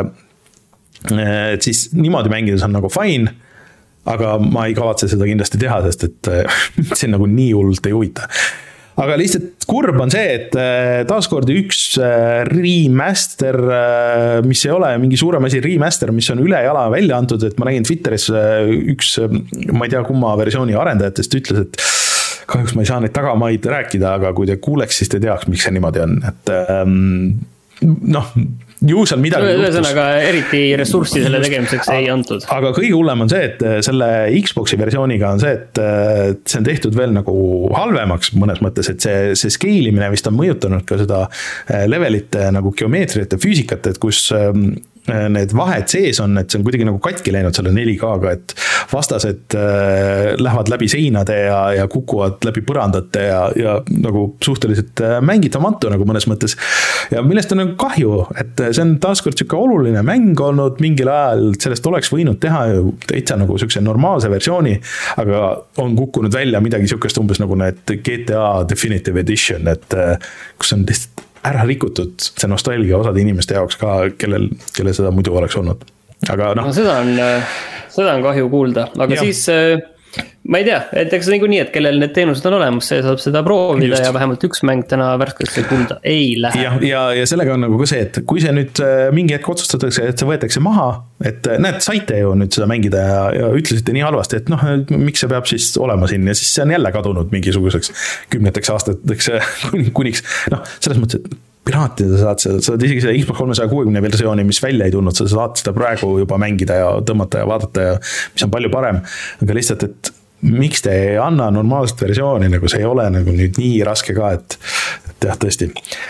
A: et siis niimoodi mängides on nagu fine, aga ma ei kavatse seda kindlasti teha, sest et see nagu nii hullult ei huvita. Aga lihtsalt kurb on see, et taaskord üks remaster, mis ei ole mingi suurem asi remaster, mis on üle jala välja antud, et ma nägin Twitteris üks, ma ei tea kumma versiooni arendajatest ütles, et kahjuks ma ei saa neid tagamaid rääkida, aga kui te kuuleks, siis te teaks, miks see niimoodi on. Et noh, ju seal midagi
B: ühesõnaga eriti ressurssi selle tegemiseks ei antud.
A: Aga kõige hullem on see, et selle Xboxi versiooniga on see, et see on tehtud veel nagu halvemaks mõnes mõttes, et see, see skeelimine vist on mõjutanud ka seda levelite nagu geomeetriat ja füüsikat, et kus need vahed sees on, et see on kuidagi nagu katki läinud selle neli K-ga, et vastased lähevad läbi seinade ja, ja kukuvad läbi põrandate ja, ja nagu suhteliselt mängitamatu nagu mõnes mõttes. Ja millest on nagu kahju, et see on taaskord siuke oluline mäng olnud mingil ajal, sellest oleks võinud teha ju täitsa nagu siukse normaalse versiooni, aga on kukkunud välja midagi siukest umbes nagu need G T A Definitive Edition, et kus on lihtsalt ära rikutud see nostalgia osade inimeste jaoks ka, kellel, kellel seda muidu oleks olnud. Aga noh.
B: No, seda on, seda on kahju kuulda, aga ja. Siis ma ei tea, et eks see nii, et kellel need teenused on olemas, see saab seda proovida. Just. Ja vähemalt üks mäng täna värskesse kuulda ei lähe.
A: Ja, ja, ja sellega on nagu ka see, et kui see nüüd mingi hetk otsustatakse, et see võetakse maha, et näed, saite ju nüüd seda mängida ja, ja ütlesite nii halvasti, et noh, miks see peab siis olema siin ja siis see on jälle kadunud mingisuguseks kümneteks aastateks kuniks, noh, selles mõttes, et piraatida saad seda, saad isegi seda Xbox kolmesaja kuuekümne versiooni, mis välja ei tulnud, sa saad seda praegu juba mängida ja tõmmata ja vaadata ja mis on palju parem, aga lihtsalt, et miks te ei anna normaalset versiooni, nagu see ei ole nagu nüüd nii raske ka, et, et jah, tõesti.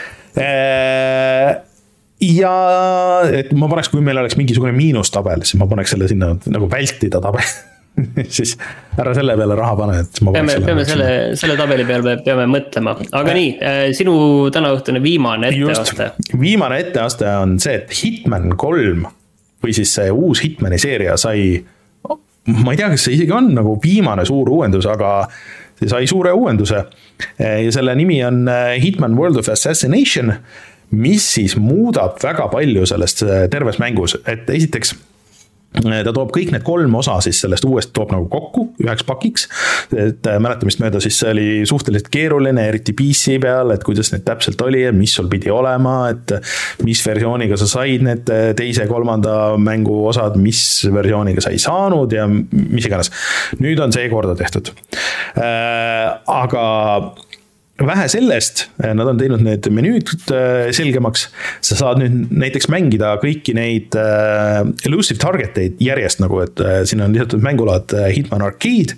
A: Ja et ma paneks, kui meil oleks mingisugune miinustabel, siis ma paneks selle sinna nagu vältida tabel. Siis ära selle peale raha pane, et ma
B: peame, selle, peame selle, selle tabeli peale peame mõtlema, aga nii, sinu tänaõhtune viimane etteaste.
A: Viimane etteaste on see, et Hitman kolm või siis see uus Hitmani seeria sai, ma ei tea, kas see isegi on nagu viimane suur uuendus, aga see sai suure uuenduse ja selle nimi on Hitman World of Assassination, mis siis muudab väga palju sellest terves mängus, et esiteks ta toob kõik need kolm osa siis sellest uuest toob nagu kokku üheks pakiks, et mäletamist mööda siis see oli suhteliselt keeruline, eriti P C peal, et kuidas need täpselt oli, mis sul pidi olema, et mis versiooniga sa said need teise kolmanda mängu osad, mis versiooniga sa ei saanud ja mis iganes. Nüüd on see korda tehtud. Aga vähe sellest, nad on teinud need menüüd selgemaks, sa saad nüüd näiteks mängida kõiki neid elusive target'eid järjest nagu, et siin on lisatud mängulaad Hitman Arcade,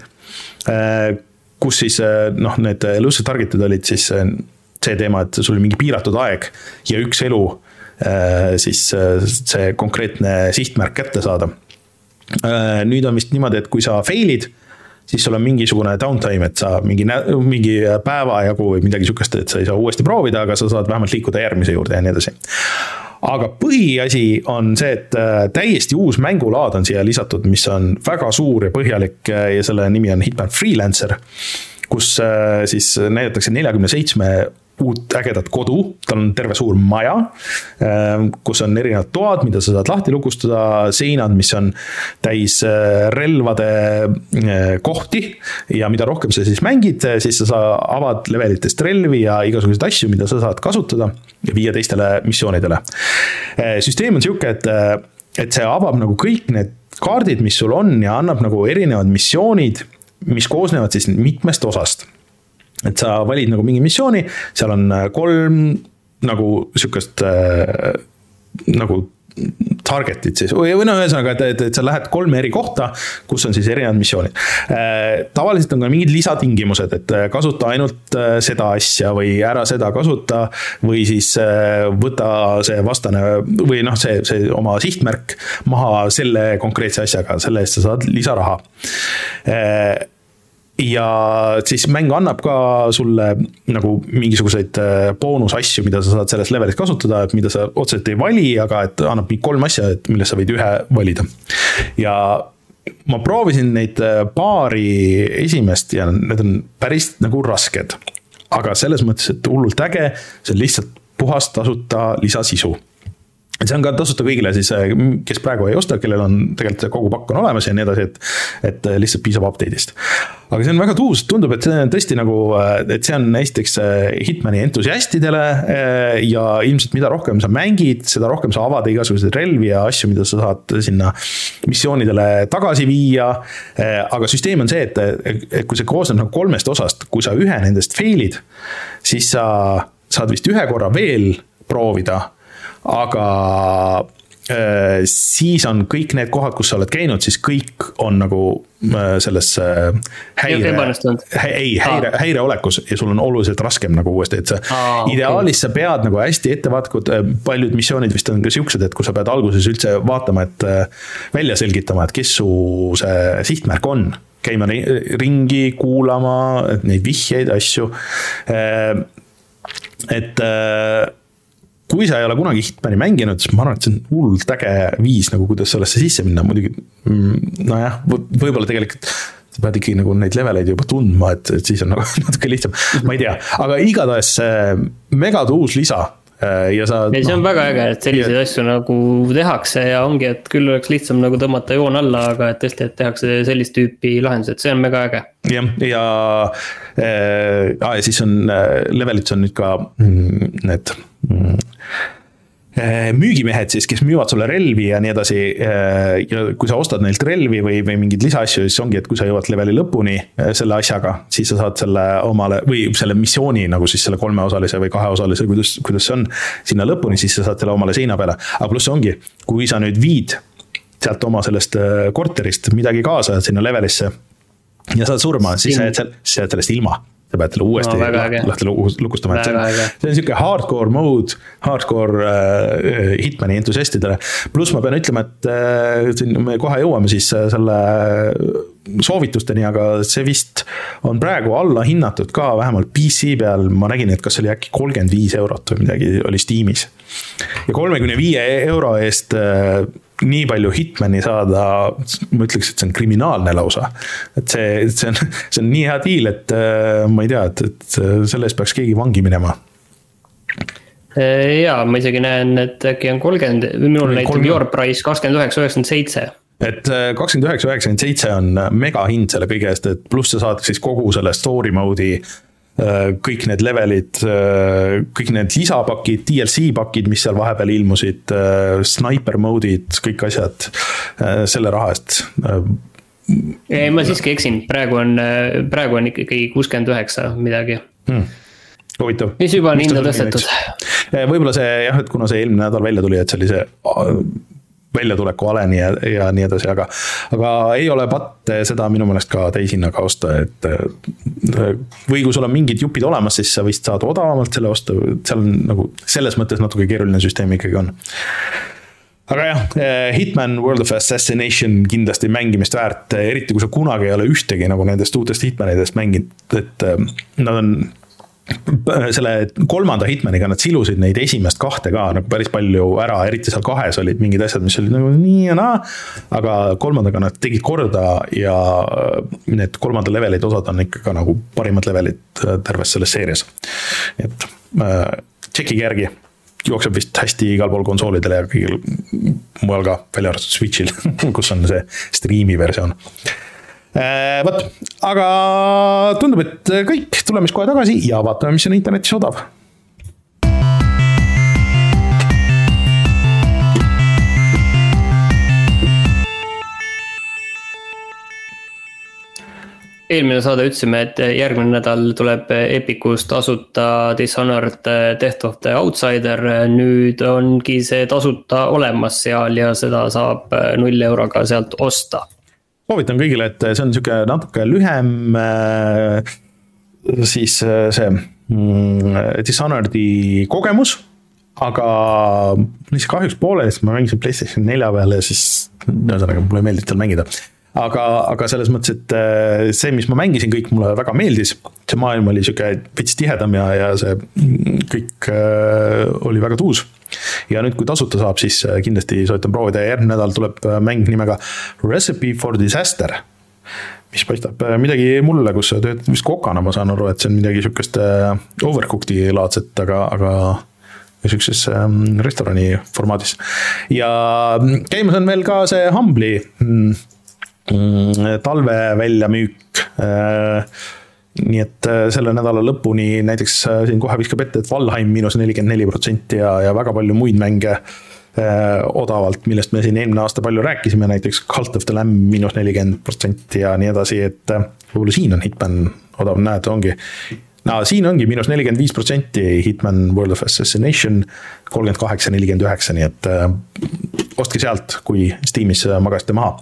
A: kus siis noh, need elusive target'id olid siis see teema, et sul oli mingi piiratud aeg ja üks elu siis see konkreetne sihtmärk kätte saada. Nüüd on vist niimoodi, et kui sa failid, siis sul on mingisugune downtime, et sa mingi, mingi päeva jagu või midagi sükest, et sa ei saa uuesti proovida, aga sa saad vähemalt liikuda järgmise juurde ja nii edasi. Aga põhiasi on see, et täiesti uus mängulaad on siia lisatud, mis on väga suur ja põhjalik ja selle nimi on Hitman Freelancer, kus siis näidatakse neljakümne seitsme uut ägedat kodu, tal on terve suur maja, kus on erinevad toad, mida sa saad lahti lukustada, seinad, mis on täis relvade kohti ja mida rohkem sa siis mängid, siis sa avad levelitest relvi ja igasuguseid asju, mida sa saad kasutada ja viia teistele missioonidele. Süsteem on siuke, et, et see avab nagu kõik need kaardid, mis sul on ja annab nagu erinevad missioonid, mis koosnevad siis mitmest osast. Et sa valid nagu mingi missiooni, seal on kolm nagu sükast äh, nagu target'id siis, või no ühesõnaga, et, et, et sa lähed kolme eri kohta, kus on siis erinevad missioonid. Äh, tavaliselt on ka mingid lisatingimused, et kasuta ainult seda asja või ära seda kasuta või siis äh, võta see vastane või noh, see, see oma sihtmärk maha selle konkreetse asjaga, selle eest sa saad lisaraha. Äh, ja siis mäng annab ka sulle nagu mingisuguseid boonusasju, mida sa saad selles levelis kasutada, et mida sa otseselt ei vali, aga et annab kolm asja, et millest sa võid ühe valida. Ja ma proovisin neid paari esimest ja need on päris nagu rasked, aga selles mõttes, et hullult äge, see on lihtsalt puhast tasuta lisasisu. See on ka tasuta kõigile siis, kes praegu ei osta, kellel on tegelikult kogu pakk on olemas ja nii edasi, et, et lihtsalt piisab update'ist. Aga see on väga tuus, tundub, et see on tõesti nagu, et see on näiteks Hitmani entusiastidele ja ilmselt mida rohkem sa mängid, seda rohkem sa avad igasuguseid relvi ja asju, mida sa saad sinna missioonidele tagasi viia. Aga süsteem on see, et, et kui see koosneb nagu kolmest osast, kui sa ühe nendest failid, siis sa saad vist ühe korra veel proovida, aga äh, siis on kõik need kohad, kus sa oled käinud, siis kõik on nagu äh, selles äh, häire, hä, ei, häire, häireolekus ja sul on oluliselt raskem nagu uuesti, et sa Aa, ideaalis okay. Sa pead nagu hästi ettevaatlikud, paljud missioonid vist on ka siuksed, et kui sa pead alguses üldse vaatama, et äh, välja selgitama, et kes su see sihtmärk on, käima ringi, kuulama neid vihjeid, asju, äh, et äh, kui sa ei ole kunagi Hitmani mänginud, siis ma arvan, et see on hullult äge viis, nagu kuidas sellesse sisse minna, muidugi, no jah, võib-olla tegelikult sa pead ikkagi nagu neid leveleid juba tundma, et, et siis on nagu natuke lihtsam, ma ei tea, aga igatahes mega uus lisa ja sa... Ja see on no, väga äge, et selliseid ja... asju nagu tehakse ja ongi, et küll oleks lihtsam nagu tõmmata joon alla, aga et tõesti, et tehakse sellist tüüpi lahendused, see on mega äge. Jah, ja, ja, ja siis on, levelit on nüüd ka need müügimehed siis, kes müüvad sulle relvi ja nii edasi ja kui sa ostad neilt relvi või, või mingid lisaasju, siis ongi, et kui sa jõuad leveli lõpuni selle asjaga, siis sa saad selle omale või selle missiooni nagu siis selle kolmeosalise või kaheosalise, kuidas, kuidas see on sinna lõpuni, siis sa saad selle omale seina peale. Aga pluss ongi, kui sa nüüd viid sealt oma sellest korterist midagi kaasa sinna levelisse ja saad surma, siis sa jääd sellest ilma. Sa pead talle uuesti no, lahti lukustama. See on, see on siuke hardcore mode, hardcore äh, Hitmani entusiastidele. Plus ma pean ütlema, et äh, me kohe jõuame siis selle soovitusteni, aga see vist on praegu alla hinnatud ka vähemalt P C peal. Ma nägin, et kas oli äkki kolmkümmend viis eurot või midagi oli Steamis. Ja kolmekümne viie euro eest äh, nii palju Hitmani saada, ma ütleks, et see on kriminaalne lausa. Et see, see, on, see on nii hea deal, et ma ei tea, et, et selles peaks keegi vangi minema. Jaa, ma isegi näen, et äkki on kolmkümmend, minul näitab your price kakskümmend üheksa üheksakümmend seitse. Et kakskümmend üheksa üheksakümmend seitse on mega hind selle kõige eest, et pluss sa saad siis kogu selle story mode'i, kõik need levelid, kõik need lisapakid, D L C pakid, mis seal vahepeal ilmusid, sniper mode'id, kõik asjad selle raha eest. Ei, ma siiski eksin, praegu on, praegu on ikkagi kuuskümmend üheksa midagi. Hmm. huvitav.
B: mis juba on hinda tõstetud.
A: Võib-olla see jah, et kuna see eelmine nädal välja tuli, et see oli see väljatuleku aleni ja, ja nii edasi, aga, aga ei ole patte seda minu meelest ka täishinnaga osta, et või kui sul on mingid jupid olemas, siis sa võist saada odavamalt selle osta, seal on nagu selles mõttes natuke keeruline süsteem ikkagi on. Aga jah, Hitman World of Assassination kindlasti mängimist väärt, eriti kui sa kunagi ei ole ühtegi nagu nendest uutest Hitmanidest mänginud, et nad on selle kolmanda Hitmaniga nad silusid neid esimest kahte ka nagu päris palju ära, eriti seal kahes olid mingid asjad, mis olid nagu nii ja naa, aga kolmandaga nad tegid korda ja need kolmanda levelid osad on ikka ka nagu parimad levelid terves selles seerias. Et äh, tšeki järgi jookseb vist hästi igal pool konsoolidele ja kõigil mujal ka välja arvatud Switchil, kus on see streami versioon. Võt, aga tundub, et kõik, tuleme siis kohe tagasi ja vaatame, mis on internetis odav.
B: Eelmine saade ütlesime, et järgmine nädal tuleb Epicust tasuta Dishonored Death of the Outsider. Nüüd ongi see tasuta olemas seal ja seda saab null euroga sealt osta.
A: Soovitan kõigile, et see on niisugune natuke lühem siis see Dishonored'i kogemus, aga lihtsalt kahjuks pooleli, sest ma mängisin PlayStation nelja peale ja siis ühesõnaga mulle meeldib seal mängida. Aga, aga selles mõttes, et see, mis ma mängisin, kõik mulle väga meeldis. See maailm oli siuke veits tihedam ja, ja see kõik oli väga tuus. Ja nüüd, kui tasuta saab, siis kindlasti soovitan proovida. Järgmine nädal tuleb mäng nimega Recipe for Disaster, mis paistab midagi mulle, kus sa töötad vist kokana, ma saan aru, et see on midagi siukest overcookedi laadset, aga, aga siukses restorani formaadis. Ja käimas on veel ka see Humble'i talve välja müük. Nii et selle nädala lõpuni näiteks siin kohe viskab ette, et Valheim miinus nelikümmend neli protsenti ja, ja väga palju muid mänge äh, odavalt, millest me siin eelmine aasta palju rääkisime, näiteks Cult of the Lamb miinus nelikümmend protsenti ja nii edasi, et võib-olla siin on Hitman odav, näed, ongi. No, siin ongi miinus nelikümmend viis protsenti Hitman World of Assassination, kolmkümmend kaheksa nelikümmend üheksa, nii et äh, ostke sealt, kui Steamis magasite maha.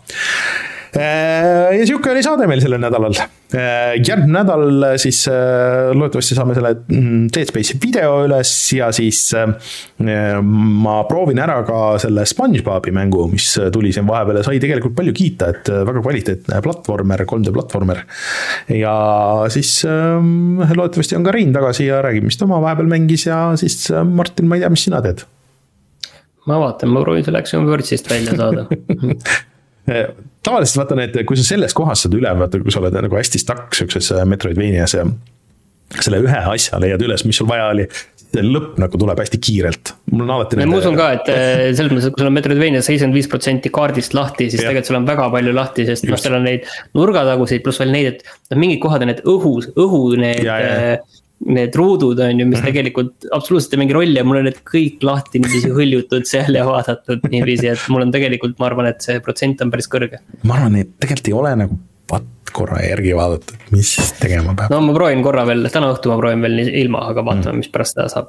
A: Ja siuke oli saade meil sellel nädalal. Järgmine nädal siis loodetavasti saame selle Dead Space'i video üles ja siis ma proovin ära ka selle SpongeBobi mängu, mis tuli siin vahepeal ja sai tegelikult palju kiita, et väga kvaliteetne platvormer, kolm D platvormer. Ja siis loodetavasti on ka Rein tagasi ja räägib, mis ta oma vahepeal mängis ja siis Martin, ma ei tea, mis sina teed?
B: Ma vaatan, ma proovin selle Action Wordsist välja saada.
A: Tavaliselt vaatan, et kui sa selles kohas saad üle, vaata, kui sa oled nagu hästi stuck sukses Metroidvanias ja selle ühe asja leiad üles, mis sul vaja oli, lõpp nagu tuleb hästi kiirelt. Mul on alati...
B: Ma usun ka, et selles mõttes, kui sul on Metroidvania seitsekümmend viis protsenti kaardist lahti, siis ja. Tegelikult sul on väga palju lahti, sest noh, seal on neid nurgatagusid, pluss veel neid, et mingid kohad on need õhus, õhu need... Ja, ja. Need ruudud on ju, mis mm-hmm. tegelikult absoluutselt ei mingi rolli ja mul on need kõik lahti niiviisi hõljutud seal ja vaadatud niiviisi, et mul on tegelikult, ma arvan, et see protsent on päris kõrge.
A: Ma arvan, et tegelikult ei ole nagu pat korra järgi vaadatud, mis tegema peab.
B: No ma proovin korra veel, täna õhtu ma proovin veel ilma, aga vaatame, mm. mis pärast seda saab.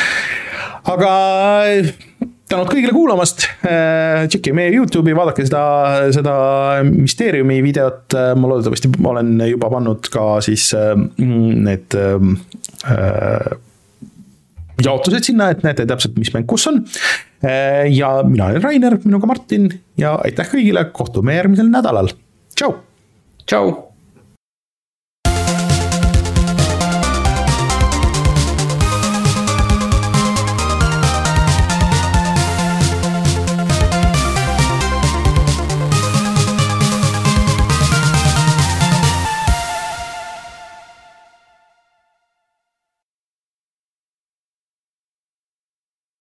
A: Aga tänud kõigile kuulamast, tšekki meie YouTube'i, vaadake seda, seda Mysteeriumi videot, ma loodetavasti olen juba pannud ka siis need äh, jaotused sinna, et näete täpselt, mis mäng kus on. Ja mina olen Rainer, minuga Martin ja aitäh kõigile, kohtume järgmisel nädalal. Tšau!
B: Tšau!